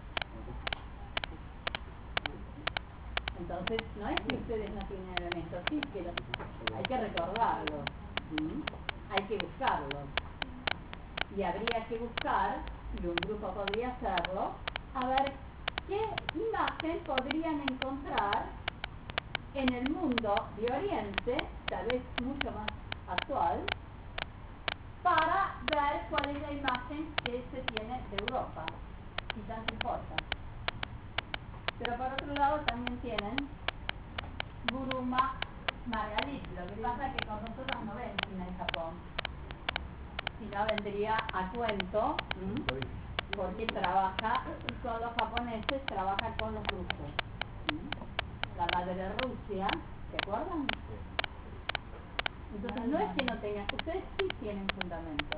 Entonces, no es que ustedes no tienen elementos, sí, pero hay que recordarlos, ¿sí? Hay que buscarlos. Y habría que buscar, y un grupo podría hacerlo, a ver qué imagen podrían encontrar en el mundo de Oriente, tal vez mucho más actual, para ver cuál es la imagen que se tiene de Europa, si tanto importa. Pero por otro lado también tienen Buruma Margalit. Lo que pasa es que con nosotros no ven cine en Japón, sino vendría a cuento, ¿m? porque trabaja con los japoneses, trabaja con los rusos. ¿M? La madre de Rusia, ¿se acuerdan? Entonces no es que no tengan, ustedes sí tienen fundamentos.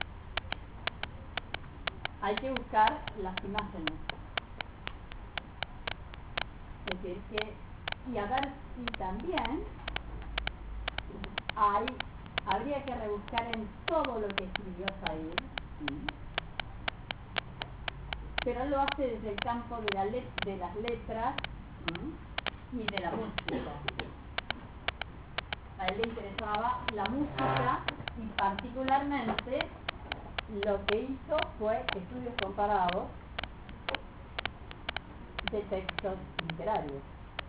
Hay que buscar las imágenes. Es decir, que, y a ver si también hay, habría que rebuscar en todo lo que escribió Said, ¿sí? Pero lo hace desde el campo de, la let de las letras, ¿sí? y de la música. A él le interesaba la música y particularmente lo que hizo fue estudios comparados de textos literarios.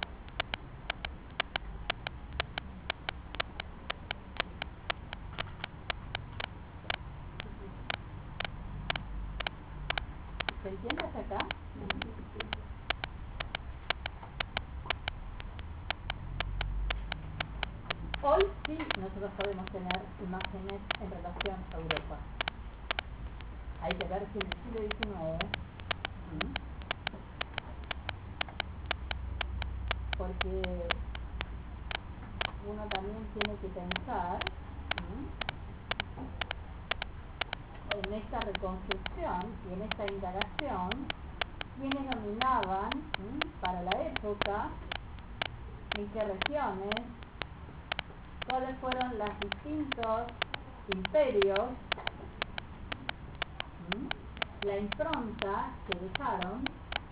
¿Se entiende hasta acá? Hoy sí nosotros podemos tener imágenes en relación a Europa. Hay que ver si en el siglo diecinueve, ¿sí? Porque uno también tiene que pensar, ¿sí? en esta reconstrucción y en esta indagación quiénes dominaban ¿m? para la época, en qué regiones, cuáles fueron los distintos imperios, ¿m? la impronta que dejaron,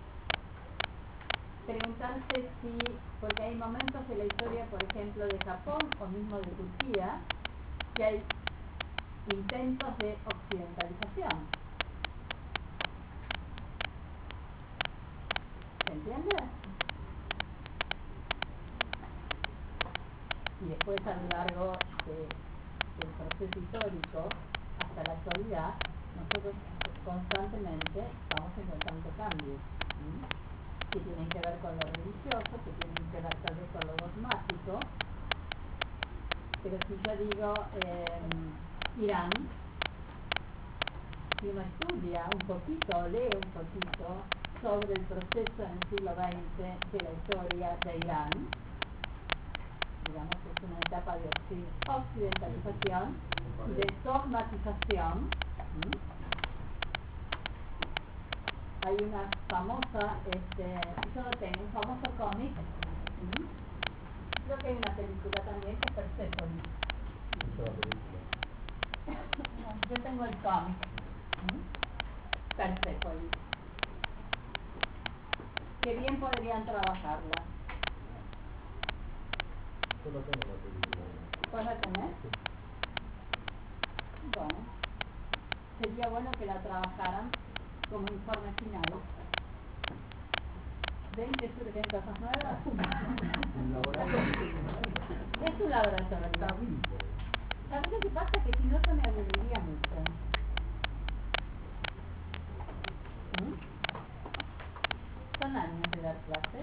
preguntarse si, porque hay momentos de la historia, por ejemplo, de Japón o mismo de Turquía, que hay intentos de occidentalización. ¿Se entiende? Y después a lo largo de, del proceso histórico hasta la actualidad, nosotros constantemente vamos encontrando cambios, ¿sí? Que tienen que ver con lo religioso, que tienen que ver tal vez con lo dogmático. Pero si yo digo eh, Irán, si uno estudia un poquito, lee un poquito sobre el proceso en el siglo veinte de la historia de Irán, digamos que es una etapa de occidentalización, de dogmatización. ¿Mm? Hay una famosa, este, yo lo tengo, un famoso cómic, ¿Mm? creo que hay una película también que es Persepolis. Yo tengo el cómic, ¿Mm? Persepolis. Que bien podrían trabajarla. Yo lo tengo la película. ¿Puedes la tener? Bueno, sería bueno que la trabajaran como informe final. ¿Ven que surgen cosas nuevas? Un laboratorio. Es un laboratorio. Está vivo. ¿Sabes lo que pasa? Que si no, se me aburriría mucho. ¿Mm? Son años de dar clases.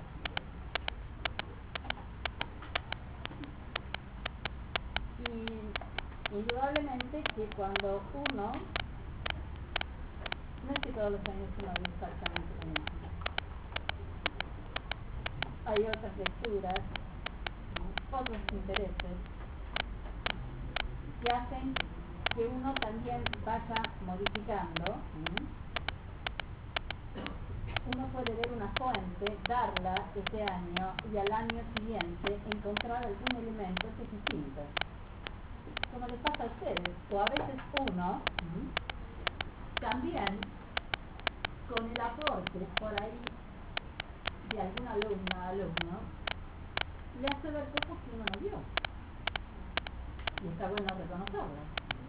Y indudablemente que cuando uno, no es que todos los años uno ve exactamente lo mismo. Hay otras lecturas, ¿no? Otros intereses que hacen que uno también vaya modificando. ¿Mm? Uno puede ver una fuente, darla ese año y al año siguiente encontrar algún elemento que es distinto. Como les pasa a ustedes, o a veces uno ¿m? también con el aporte por ahí de algún alumna, alumno, le hace ver cosas que uno no vio. Y está bueno reconocerlas.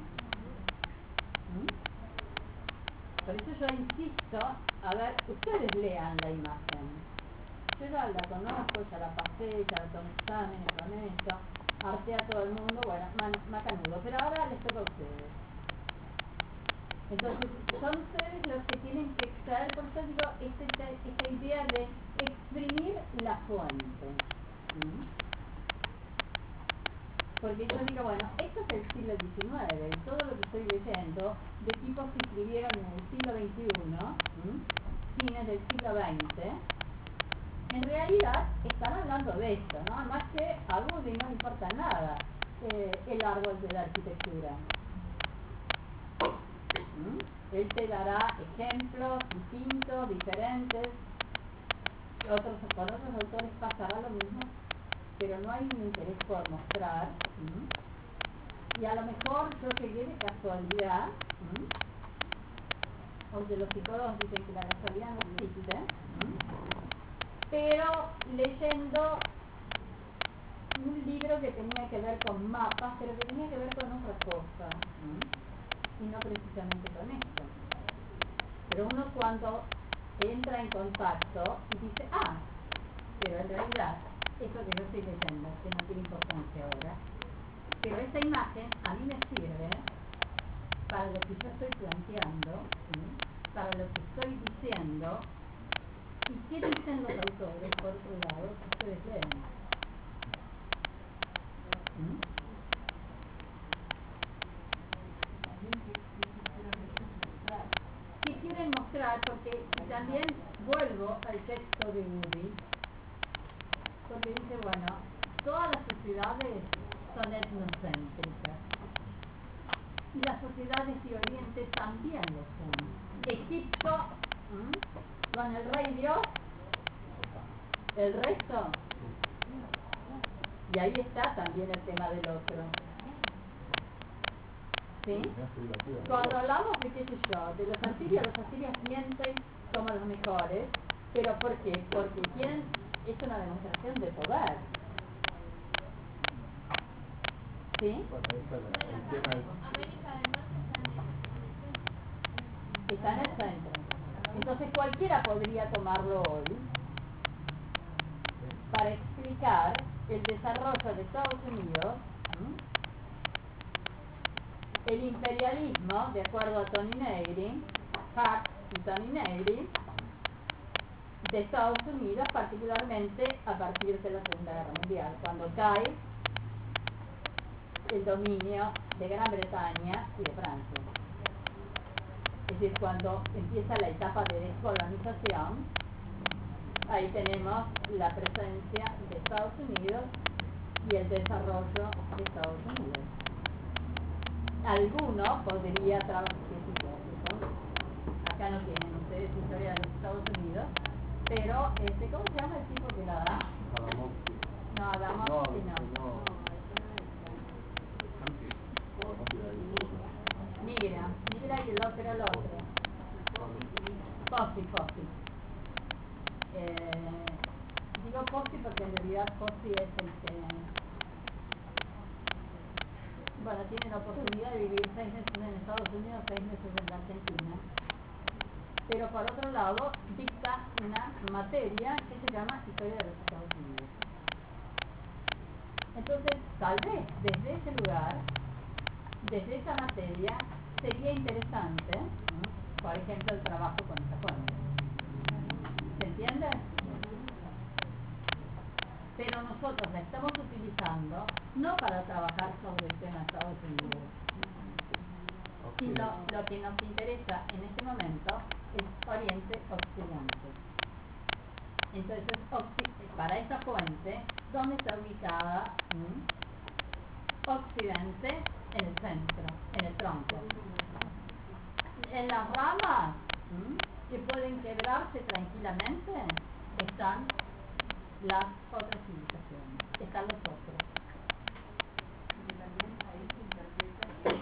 ¿Mm? Por eso yo insisto, a ver, ustedes lean la imagen. Yo ya la conozco, ya la pasé, ya la tomé exámenes con esto, harté a todo el mundo, bueno, man, macanudo, pero ahora les toca a ustedes. Entonces, son ustedes los que tienen que extraer, por eso digo, esta, esta idea de exprimir la fuente. ¿Mm? Porque yo digo, bueno, esto es el siglo diecinueve, y todo lo que estoy leyendo de tipos que escribieron en el siglo veintiuno, ¿m? fines del siglo veinte, en realidad están hablando de esto, ¿no? Más que a Woody no le importa nada eh, el árbol de la arquitectura. ¿Mm? Él te dará ejemplos distintos, diferentes, otros, con otros autores pasará lo mismo, pero no hay un interés por mostrar. ¿Mm? Y a lo mejor yo llegué de casualidad, ¿m? aunque los psicólogos dicen que la casualidad no existe, ¿m? pero leyendo un libro que tenía que ver con mapas, pero que tenía que ver con otra cosa, ¿m? y no precisamente con esto. Pero uno cuando entra en contacto y dice, ah, pero en realidad eso que yo estoy leyendo, que no tiene importancia ahora, pero esta imagen a mí me sirve para lo que yo estoy planteando, ¿sí? para lo que estoy diciendo, y qué dicen los autores, por otro lado, que ustedes leen. ¿Mm? ¿Qué quieren mostrar? Porque y también vuelvo al texto de Woody, porque dice, bueno, todas las sociedades son etnocéntricas. y las sociedades de Oriente también lo son. Egipto, ¿m? con el rey Dios, el resto, y ahí está también el tema del otro. ¿Sí? Cuando hablamos de qué sé yo, de los asirios, los asirios sienten como los mejores, pero ¿por qué? Porque tienen, es una demostración de poder. ¿Sí? Bueno, ahí está la- el tema del... América del Norte Está en el centro. Entonces cualquiera podría tomarlo hoy para explicar el desarrollo de Estados Unidos, ¿m? el imperialismo, de acuerdo a Tony Negri, Hack y Tony Negri, de Estados Unidos, particularmente a partir de la Segunda Guerra Mundial, cuando cae el dominio de Gran Bretaña y de Francia. Es decir, cuando empieza la etapa de descolonización, ahí tenemos la presencia de Estados Unidos y el desarrollo de Estados Unidos. Alguno podría trabajar, acá no tienen ustedes historia de los Estados Unidos, pero este, ¿cómo se llama el tipo que la da? No, Adamowski no. Nigra, Nigra y el otro era el otro. Pozzi, Pozzi. Eh, digo Pozzi porque en realidad Pozzi es el que, bueno, tiene la oportunidad de vivir seis meses en Estados Unidos, seis meses en la Argentina, pero por otro lado dicta una materia que se llama Historia de los Estados Unidos. Entonces, tal vez desde ese lugar, desde esa materia, sería interesante, ¿no? Por ejemplo, el trabajo con esa fuente. ¿Se entiende? Pero nosotros la estamos utilizando no para trabajar sobre el tema de Estados Unidos, sino lo que nos interesa en este momento es Oriente Occidente. Entonces, para esa fuente, ¿dónde está ubicada? ¿Mm? Occidente en el centro, en el tronco. En las ramas, ¿m? que pueden quebrarse tranquilamente, están las otras civilizaciones, están los otros. Y también ahí se interpreta que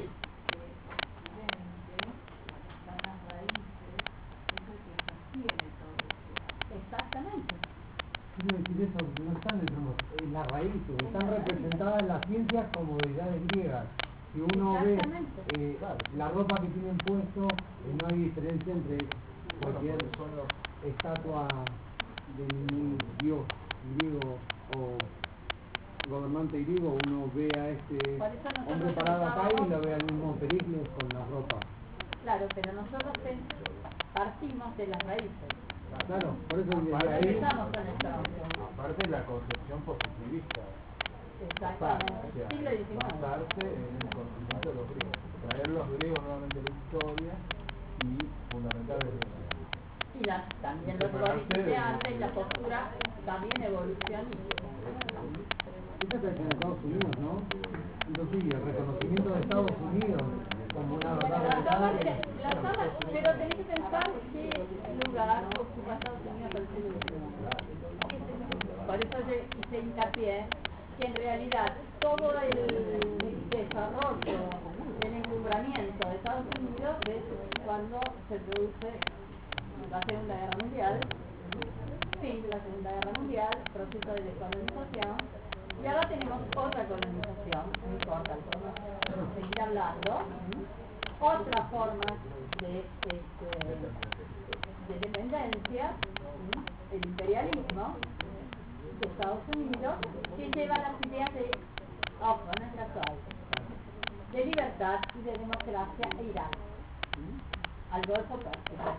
Occidente, están las raíces, es el que sostiene todo esto. Exactamente. Quiero decir eso, que no están en, en las raíces, están representadas en las ciencias como deidades griegas. Si uno ve eh, la ropa que tienen puesto, eh, no hay diferencia entre cualquier estatua de ningún dios griego o gobernante griego. Uno ve a este hombre parado acá y lo ve al mismo Pericles con la ropa. Claro, pero nosotros partimos de las raíces. Claro, por eso desde Aparte, ahí... Empezamos con esto. aparte la concepción positivista. Exactamente. O sea, Siglo diecinueve. basarse en el conocimiento de los griegos, traer los griegos nuevamente a la historia y fundamentar el Y la, también los glorificantes y la postura también evolucionista. Esta es en Estados Unidos, ¿no? Entonces, sí, el reconocimiento de Estados Unidos como una verdad La revelada. toma- la toma- pero tenés que pensar qué lugar ocupa Estados Unidos al siglo diecinueve. Por eso yo hice hincapié que en realidad todo el desarrollo, el encumbramiento de Estados Unidos es cuando se produce la Segunda Guerra Mundial, fin de la Segunda Guerra Mundial, proceso de descolonización, y ahora tenemos otra colonización, no importa, podemos seguir hablando, ¿m? Otra forma de, este, de dependencia, ¿m? El imperialismo de Estados Unidos, que lleva las ideas de, ojo, no es casual, de libertad y de democracia a Irak, ¿m? Al Golfo Pérsico.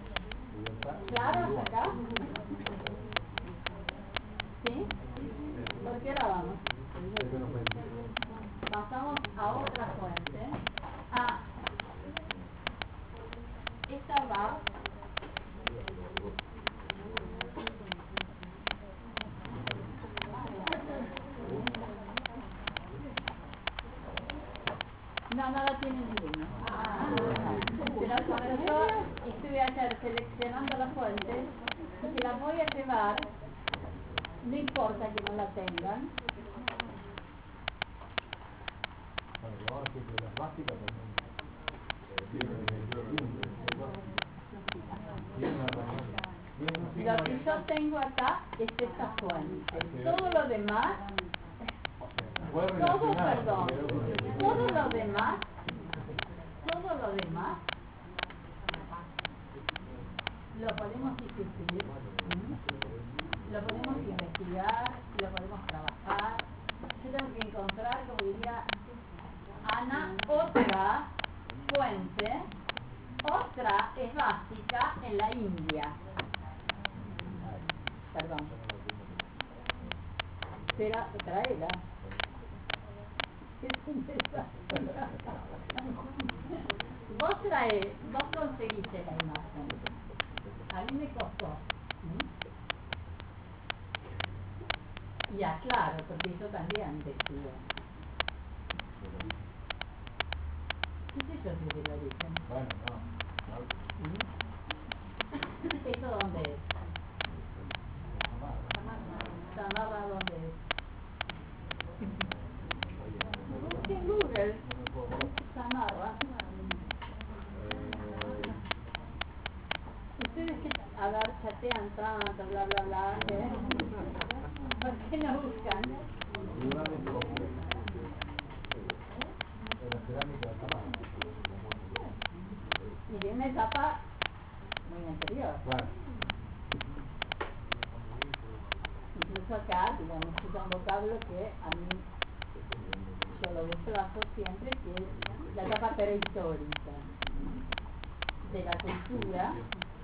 ¿Claro hasta acá? ¿Sí? ¿Por qué ahora vamos? Pasamos a otra fuente. Ah, esta va no, nada tiene seleccionando las fuentes y las voy a llevar, no importa que no la tengan. Bueno, que vamos a decir que las básicas también eh, tienen tienen una herramienta. Tienen un Lo que signo yo tengo acá es esta fuente. Todo lo demás, puede todo, relacionar, perdón, pero- todo lo demás, todo lo demás, lo podemos discutir, ¿m? Lo podemos investigar, lo podemos trabajar. Yo tengo que encontrar, como diría Ana, otra fuente, otra es básica en la India. Perdón. Pero traela. Es un desastre. Vos traes, vos conseguiste la imagen. A mí me costó. ¿Mm? Y aclaro, porque yo también investigo. ¿Qué sé yo si es del origen? Bueno, no. ¿Mm? ¿Esto dónde es? Samarra, ¿dónde es? Busque en Google. Samarra. Ustedes que, a ver, chatean tanto, bla, bla, bla, ¿eh? ¿Por qué no buscan? En la cerámica de Samar. Y de una etapa muy anterior. Claro. Incluso acá, digamos, usa un vocablo que a mí, yo lo desplazo siempre, que es la etapa prehistórica de la cultura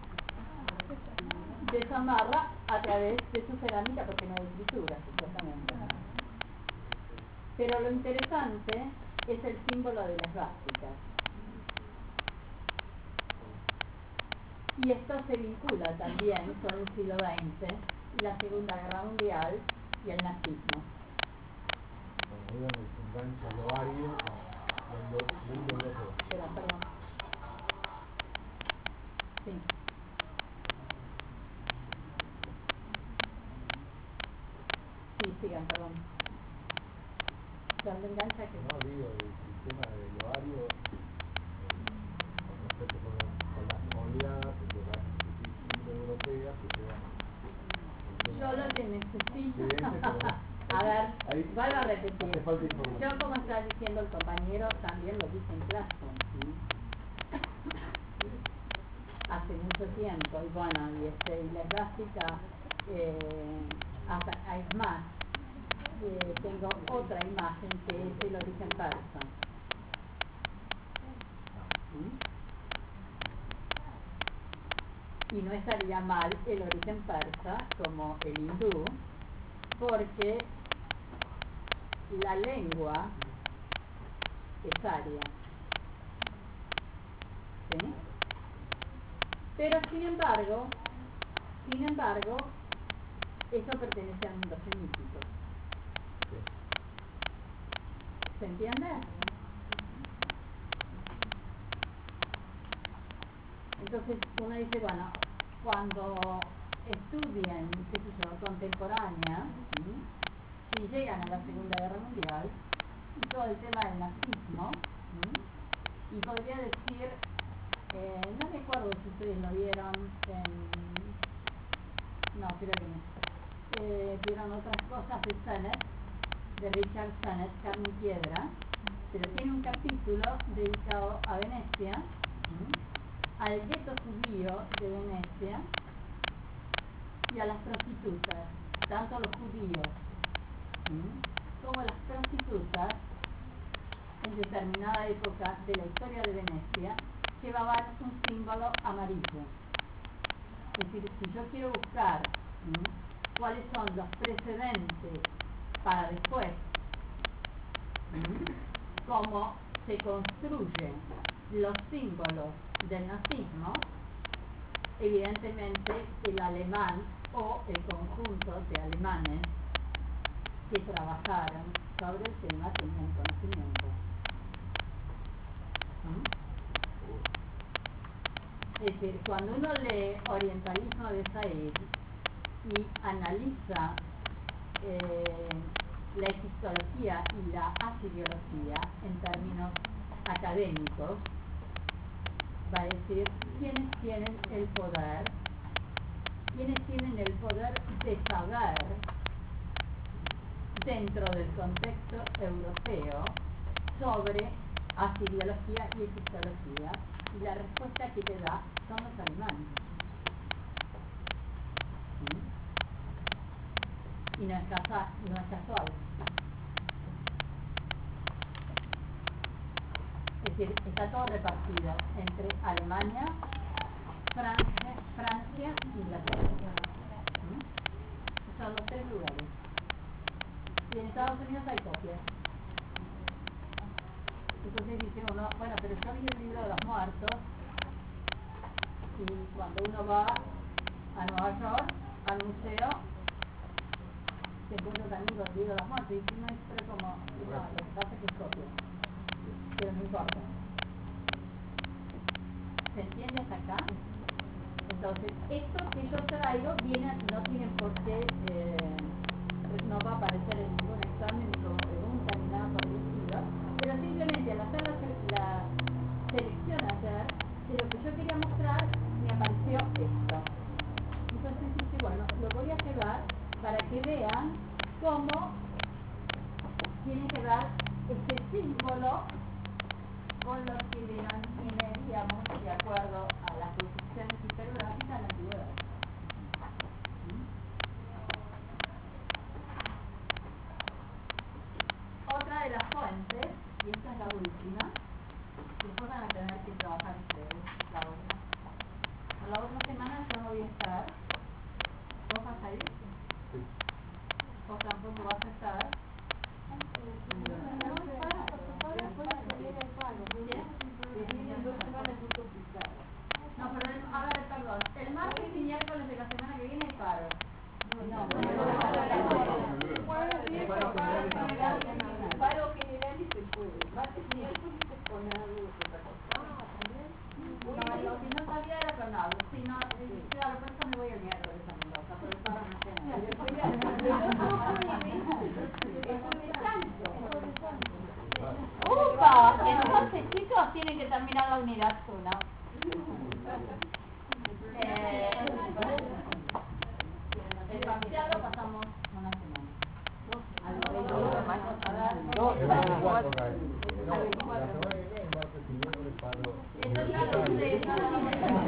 de Samarra a través de su cerámica, porque no hay escritura, supuestamente. Pero lo interesante es el símbolo de las básicas. Y esto se vincula también con el siglo veinte, la Segunda Guerra Mundial y el nazismo. Bueno, ahí donde se engancha el ovario con el indoeuropeo. Espera, perdón. Sí. Sí, sigan, perdón. ¿Dónde engancha que No, digo, el sistema del ovario, eh, con respecto con, con las oleadas de las indoeuropeas que llevan el tema. yo lo que necesito... Sí, ese, pero- A ver, ahí vuelvo a repetir. hace falta información. Yo, como está diciendo el compañero, también lo hice en clase, ¿sí? Hace mucho tiempo, y bueno, y, este, y la clásica, eh, hasta, hay más, eh, tengo otra imagen que es el origen persa. ¿Mm? Y no estaría mal el origen persa como el hindú, porque la lengua es aria. ¿Sí? Pero sin embargo, sin embargo, eso pertenece al mundo semítico. ¿Se entiende? Entonces uno dice, bueno, cuando estudien, qué sé yo, contemporánea, ¿sí? Si llegan a la Segunda Guerra Mundial, y todo el tema del nazismo, ¿sí? Y podría decir, eh, no me acuerdo si ustedes lo vieron en... No, creo que no. Eh, vieron otras cosas de Sennett, de Richard Sennett, Carne y Piedra, pero tiene un capítulo dedicado a Venecia, ¿sí? Al gueto judío de Venecia y a las prostitutas, tanto los judíos ¿sí? como las prostitutas en determinada época de la historia de Venecia llevaban un símbolo amarillo. Es decir, si yo quiero buscar ¿sí? cuáles son los precedentes para después, ¿sí? cómo se construyen los símbolos del nazismo, evidentemente el alemán o el conjunto de alemanes que trabajaron sobre el tema tenían conocimiento. ¿Mm? Es decir, cuando uno lee Orientalismo de Said y analiza eh, la egiptología y la asiriología en términos académicos, va a decir quiénes tienen el poder, quiénes tienen el poder de saber dentro del contexto europeo sobre asiriología y egiptología, y la respuesta que te da son los alemanes. ¿Sí? Y no es, casa, no es casual. Es decir, está todo repartido entre Alemania, Francia, Francia y Inglaterra. ¿Sí? Son los tres lugares. Y en Estados Unidos hay copias. Entonces dice uno, bueno, pero yo vi el libro de los muertos, y cuando uno va a Nueva York, al museo, se encuentra también con el libro de los muertos, y dice, no, pero como, no, lo que pasa es que es copia, pero no importa. ¿Se entiende hasta acá? Entonces, esto que yo traigo viene, no tienen por qué, eh, no va a aparecer en ningún examen ni como pregunta ni nada por el estilo, pero simplemente al hacer la, la selección ayer de lo que yo quería mostrar, me apareció esto. Entonces dije, bueno, lo voy a llevar para que vean cómo tiene que ver este símbolo con lo que denominaríamos, de acuerdo a las descripciones historiográficas, en la antigüedad. Otra de las fuentes, y esta es la última, después van a tener que trabajar ustedes la otra. La otra semana yo no voy a estar. ¿Vos vas a ir? Sí. ¿Vos tampoco vas a estar? No, pero el, a ver, perdón, el martes y miércoles de la semana que viene hay paro. No, paro general y se puede. Martes y miércoles es con algo otra cosa. Ah, también. No, lo que no sabía era con algo. Si no, claro, por eso me voy el miércoles a Mendoza, pero el paro no sé. ¡Upa! Entonces, chicos, tienen que terminar la unidad uno. Eh, el parcial lo pasamos una semana. Al veinticuatro. El veinticuatro cae. La semana que viene, el martes y miércoles paro. Eso ya lo sé, ya lo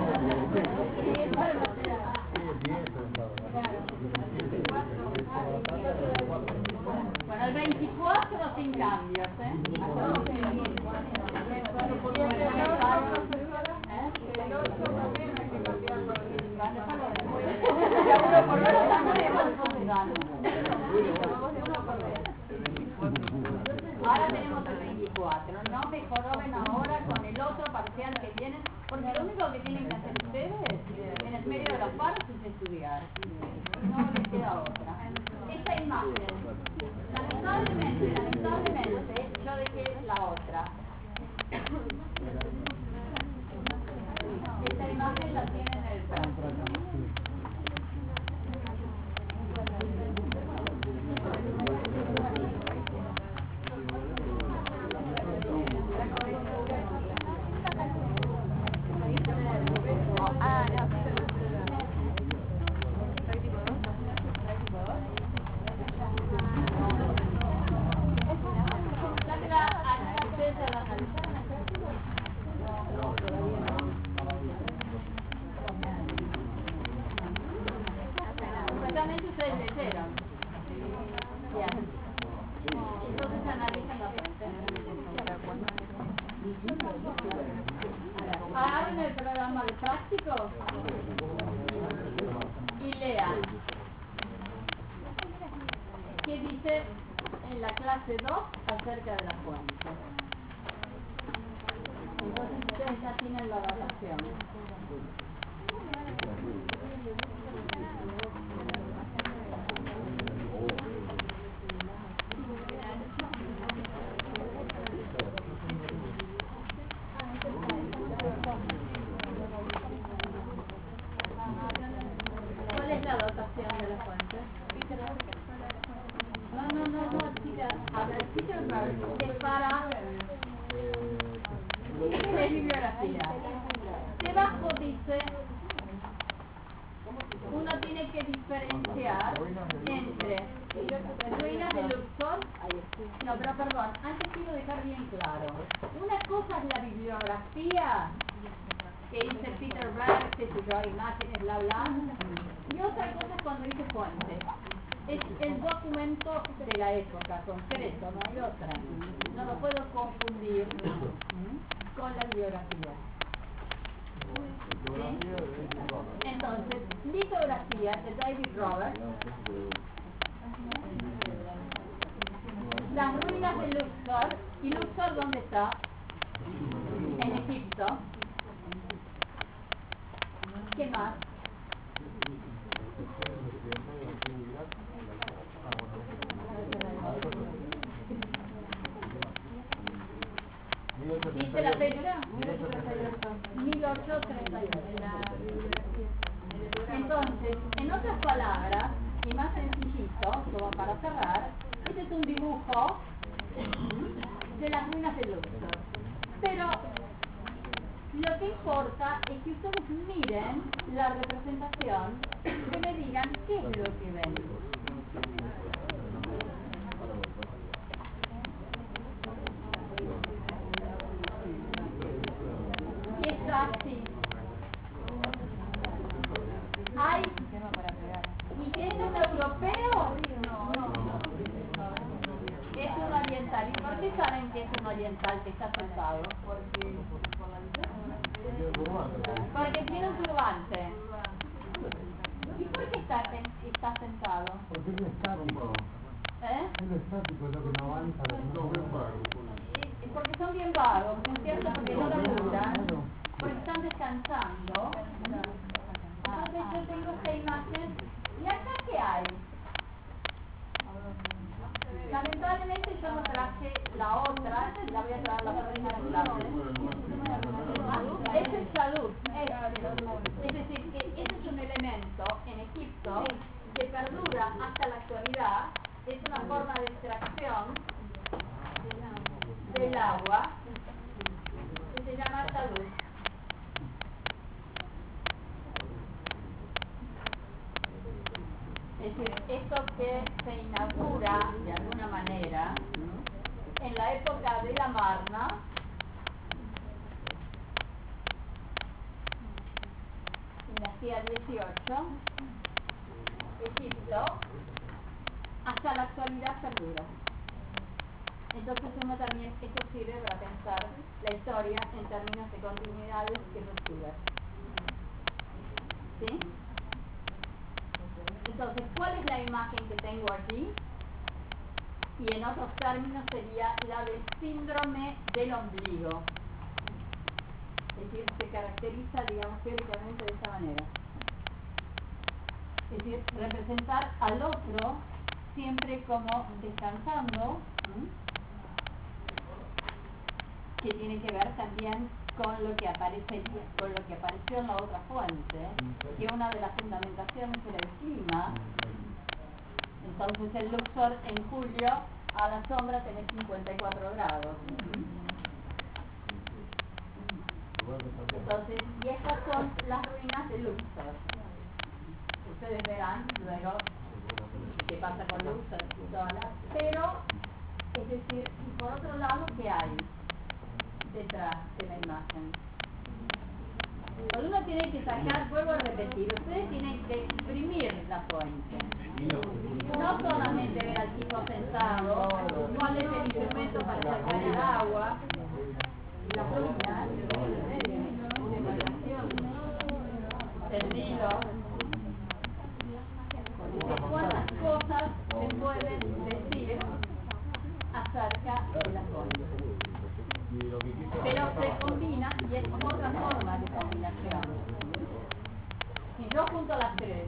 Bueno, el veinticuatro sin cambios, ¿eh? Ahora tenemos el veinticuatro, no me joroben ahora con el otro parcial que viene, porque lo único que tienen que hacer ustedes en el medio de los paros es estudiar, no les queda otra. Esta imagen, lamentablemente, lamentablemente, yo dejé la otra. Esta imagen la tienen en el próximo. Ah, no. Seguramente ustedes leyeron. Bien. Entonces analicen la fuente. Agarren el programa de prácticos y lean qué dice en la clase dos acerca de la fuente. Entonces ustedes ya tienen la adaptación. representación de la fuente? No, no, no, no, chicas. A ver, Peter Berg separa de bibliografía. Debajo dice, uno tiene que diferenciar entre ruinas de Luxor. No, pero perdón, antes quiero dejar bien claro. Una cosa es la bibliografía que dice Peter Berg, que si yo imágenes, bla, bla. Y otra cosa es cuando dice fuente. Es el documento de la época, concreto, no hay otra. No lo puedo confundir con la bibliografía. ¿Sí? Entonces, litografía de David Roberts. Las ruinas de Luxor. ¿Y Luxor dónde está? En Egipto. ¿Qué más? ¿Dice la fecha? mil ochocientos treinta y ocho. Entonces, en otras palabras, y más sencillito, como para cerrar, este es un dibujo de las ruinas de Luxor. Pero lo que importa es que ustedes miren la representación y que me digan qué es lo que ven. Y está así. Hay, ¿y qué es un europeo? No, no. Es un oriental. ¿Y por qué saben que es un oriental que está sentado? Porque Porque tiene un turbante. ¿Y por qué está, está sentado? Porque es estático. ¿Eh? Es estático, es lo que no avanza. Y porque son bien vagos, ¿no es cierto? Porque no laburan, porque están descansando. Entonces yo tengo esta imagen. ¿Y acá qué hay? Lamentablemente yo no traje la otra, y la voy a traer la próxima clase. Ese es salud. Es decir, que ese es un elemento en Egipto que perdura hasta la actualidad. Es una forma de extracción del agua que se llama salud. Es decir, esto que se inaugura de alguna manera en la época de la Marna, dinastía dieciocho, Egipto, hasta la actualidad perdura. Entonces uno también, esto sirve para pensar la historia en términos de continuidades y rupturas. ¿Sí? Entonces, ¿cuál es la imagen que tengo allí? Y en otros términos sería la del síndrome del ombligo. Es decir, se caracteriza, digamos, teóricamente de esta manera. Es decir, representar al otro siempre como descansando, ¿sí? Que tiene que ver también con lo que aparece, con lo que apareció en la otra fuente, que una de las fundamentaciones era el clima. Entonces el Luxor en julio a la sombra tenés cincuenta y cuatro grados. Entonces, y estas son las ruinas de Luxor. Ustedes verán luego qué pasa con Luxor y todas las, pero, es decir, y por otro lado, ¿qué hay detrás de la imagen? Cuando uno tiene que sacar, vuelvo a repetir, ustedes tienen que imprimir la fuente. No solamente ver al tipo sentado, cuál es el instrumento para sacar el agua, la ruina, el Nilo. ¿Cuántas cosas se pueden decir acerca de la fuente? Pero se combina y es otra forma de combinación. Si yo junto las tres,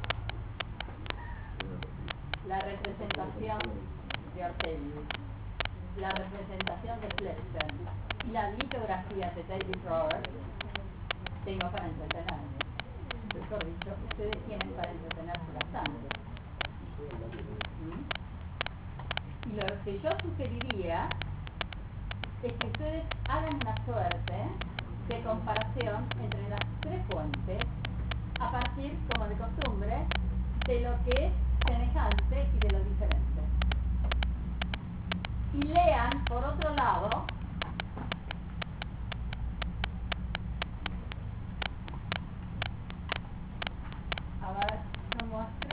la representación de Ortelius, la representación de Fletcher y la litografía de David Roberts, tengo para entretenerme. mejor dicho, ustedes tienen para entretenerse bastante. ¿Mm? Y lo que yo sugeriría es que ustedes hagan una suerte de comparación entre las tres fuentes a partir, como de costumbre, de lo que es semejante y de lo diferente. Y lean, por otro lado, a ver, lo muestro.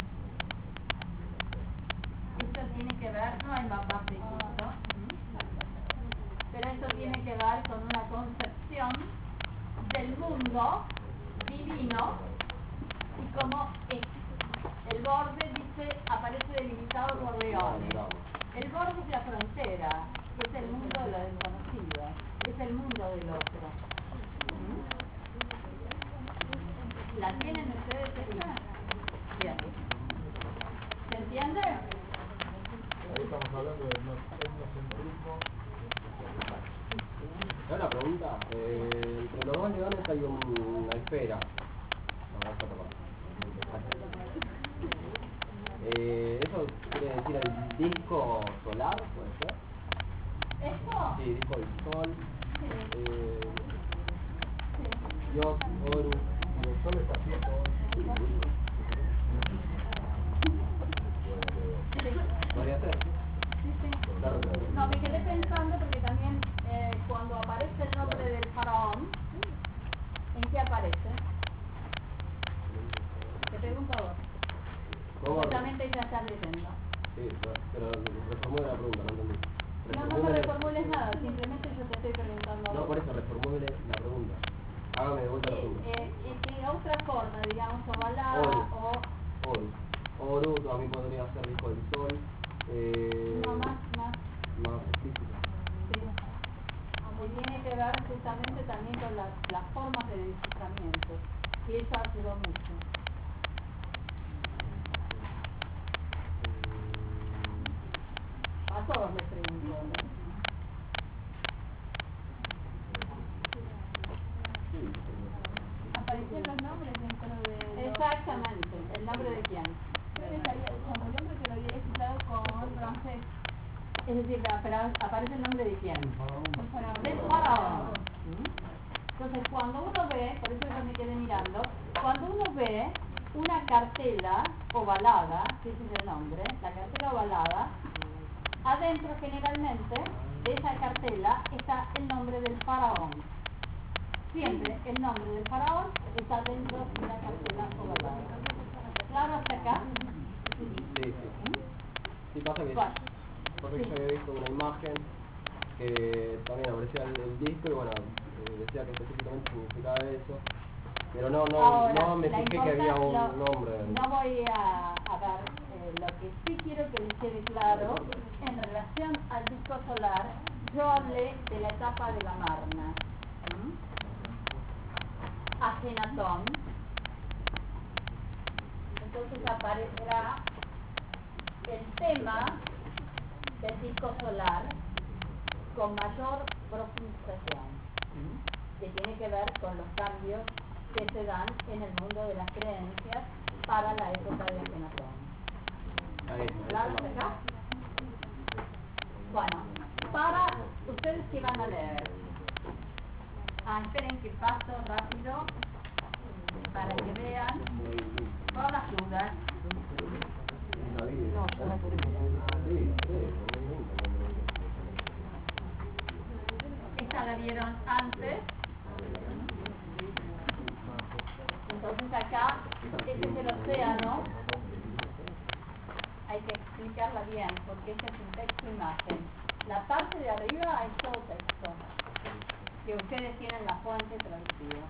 Esto tiene que ver, no hay más de justo, pero esto tiene que ver con una concepción del mundo divino y como es. El borde dice, aparece delimitado por leones. El borde es la frontera, es el mundo de lo desconocido, es el mundo del otro. ¿Mm? ¿La tienen ustedes esa? Bien. ¿Se entiende? Ahí estamos hablando del etnocentrismo. Una pregunta, eh, entre los dos leones hay un, una esfera. No, esta no. Eh, ¿Eso quiere decir el disco solar, puede ser? ¿Esto? Sí, disco del sol. Sí. Eh, Dios, Horus. Y el sol está quieto hoy. Sí. ¿Podría ser? Sí, sí. Claro, claro. No, me quedé pensando porque también eh, cuando aparece el nombre del faraón, ¿en qué aparece? Te pregunto a vos. ¿Cómo? Justamente ya estás leyendo. Sí, pero reformule la pregunta, no entendí. No, no me reformules nada, simplemente yo te estoy preguntando a No, vos. por eso, reformule la pregunta. Hágame de vuelta la Eh, pregunta. eh, ¿En qué otra forma, digamos, ovalada Horus. o...? Horus. Horus también podría ser hijo del sol. Eh, No, más, más. Más explícito. Sí. Y tiene que ver justamente también con las, las formas de desciframiento. Y eso ayudó mucho. A todos les pregunto. Aparecían los nombres dentro de... los- Exactamente. ¿El nombre de quién? Creo que estaría, como yo creo que lo había registrado con Ramsés. Es decir, apara- aparece el nombre de quién? El faraón. Del faraón. Entonces, cuando uno ve, por eso yo me quedé mirando, cuando uno ve una cartela ovalada, que ese es el nombre, la cartela ovalada, adentro generalmente de esa cartela está el nombre del faraón. Siempre el nombre del faraón está dentro de la cartela ovalada. ¿Claro hasta acá? Sí, sí. Sí, pasa que, Bueno, pasa que yo había visto una imagen que también aparecía el, el disco y bueno, eh, decía que específicamente significaba eso. Pero no, no, ahora, no me la fijé que había un importan- lo- nombre. No voy a, a ver, eh, lo que sí quiero que les quede claro, en relación al disco solar, yo hablé de la etapa de la Marna. ¿Mm? Ajenatón. Entonces aparecerá el tema del disco solar con mayor profundización, ¿Mm? que tiene que ver con los cambios que se dan en el mundo de las creencias para la época de Ajenatón. Ahí, ahí ¿Claro está. hasta acá? Bueno, para ustedes que van a leer. Ah, esperen que paso rápido para que vean todas las dudas. No, yo no sí, sí, Esta la vieron antes. Entonces acá, este es el océano. Hay que explicarla bien, porque este es un texto-imagen. La parte de arriba es todo texto, que ustedes tienen la fuente traducida.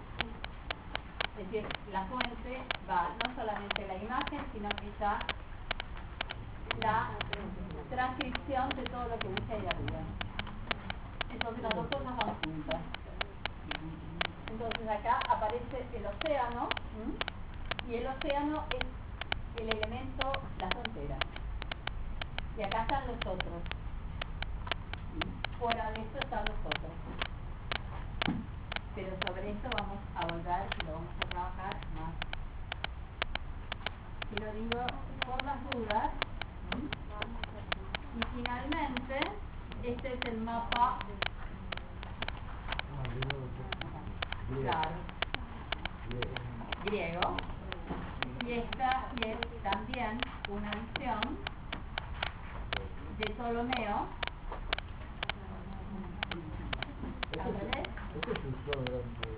Es decir, la fuente va no solamente la imagen, sino quizá la transcripción de todo lo que dice ahí arriba. Entonces las dos cosas van juntas. Entonces acá aparece el océano, ¿m? Y el océano es el elemento, la frontera. Y acá están los otros. ¿M? Fuera de esto están los otros. pero sobre esto vamos a volver y lo vamos a trabajar más. Y lo digo por las dudas. ¿Mm? Y finalmente, este es el mapa. Claro. Griego. Y esta es también una visión de Ptolomeo. ¿Ángeles? Este es un show durante...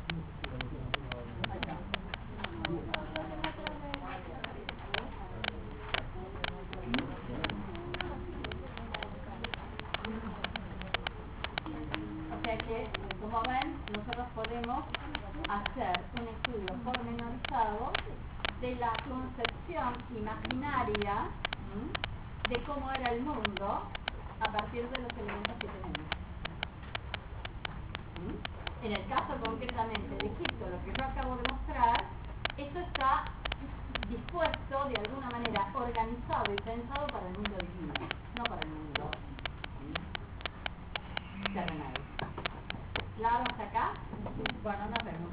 O sea que, como ven, nosotros podemos hacer un estudio pormenorizado de la concepción imaginaria, ¿m? de cómo era el mundo a partir de los elementos que tenemos. ¿M? En el caso concretamente de Egipto, lo que yo acabo de mostrar, esto está dispuesto de alguna manera, organizado y pensado para el mundo divino, no para el mundo terrenal. ¿Claro hasta acá? Bueno, nos vemos.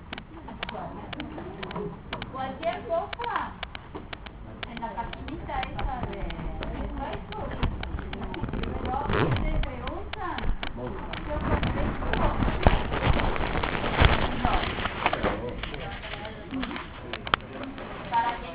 Bueno. Cualquier cosa en la paginita esa de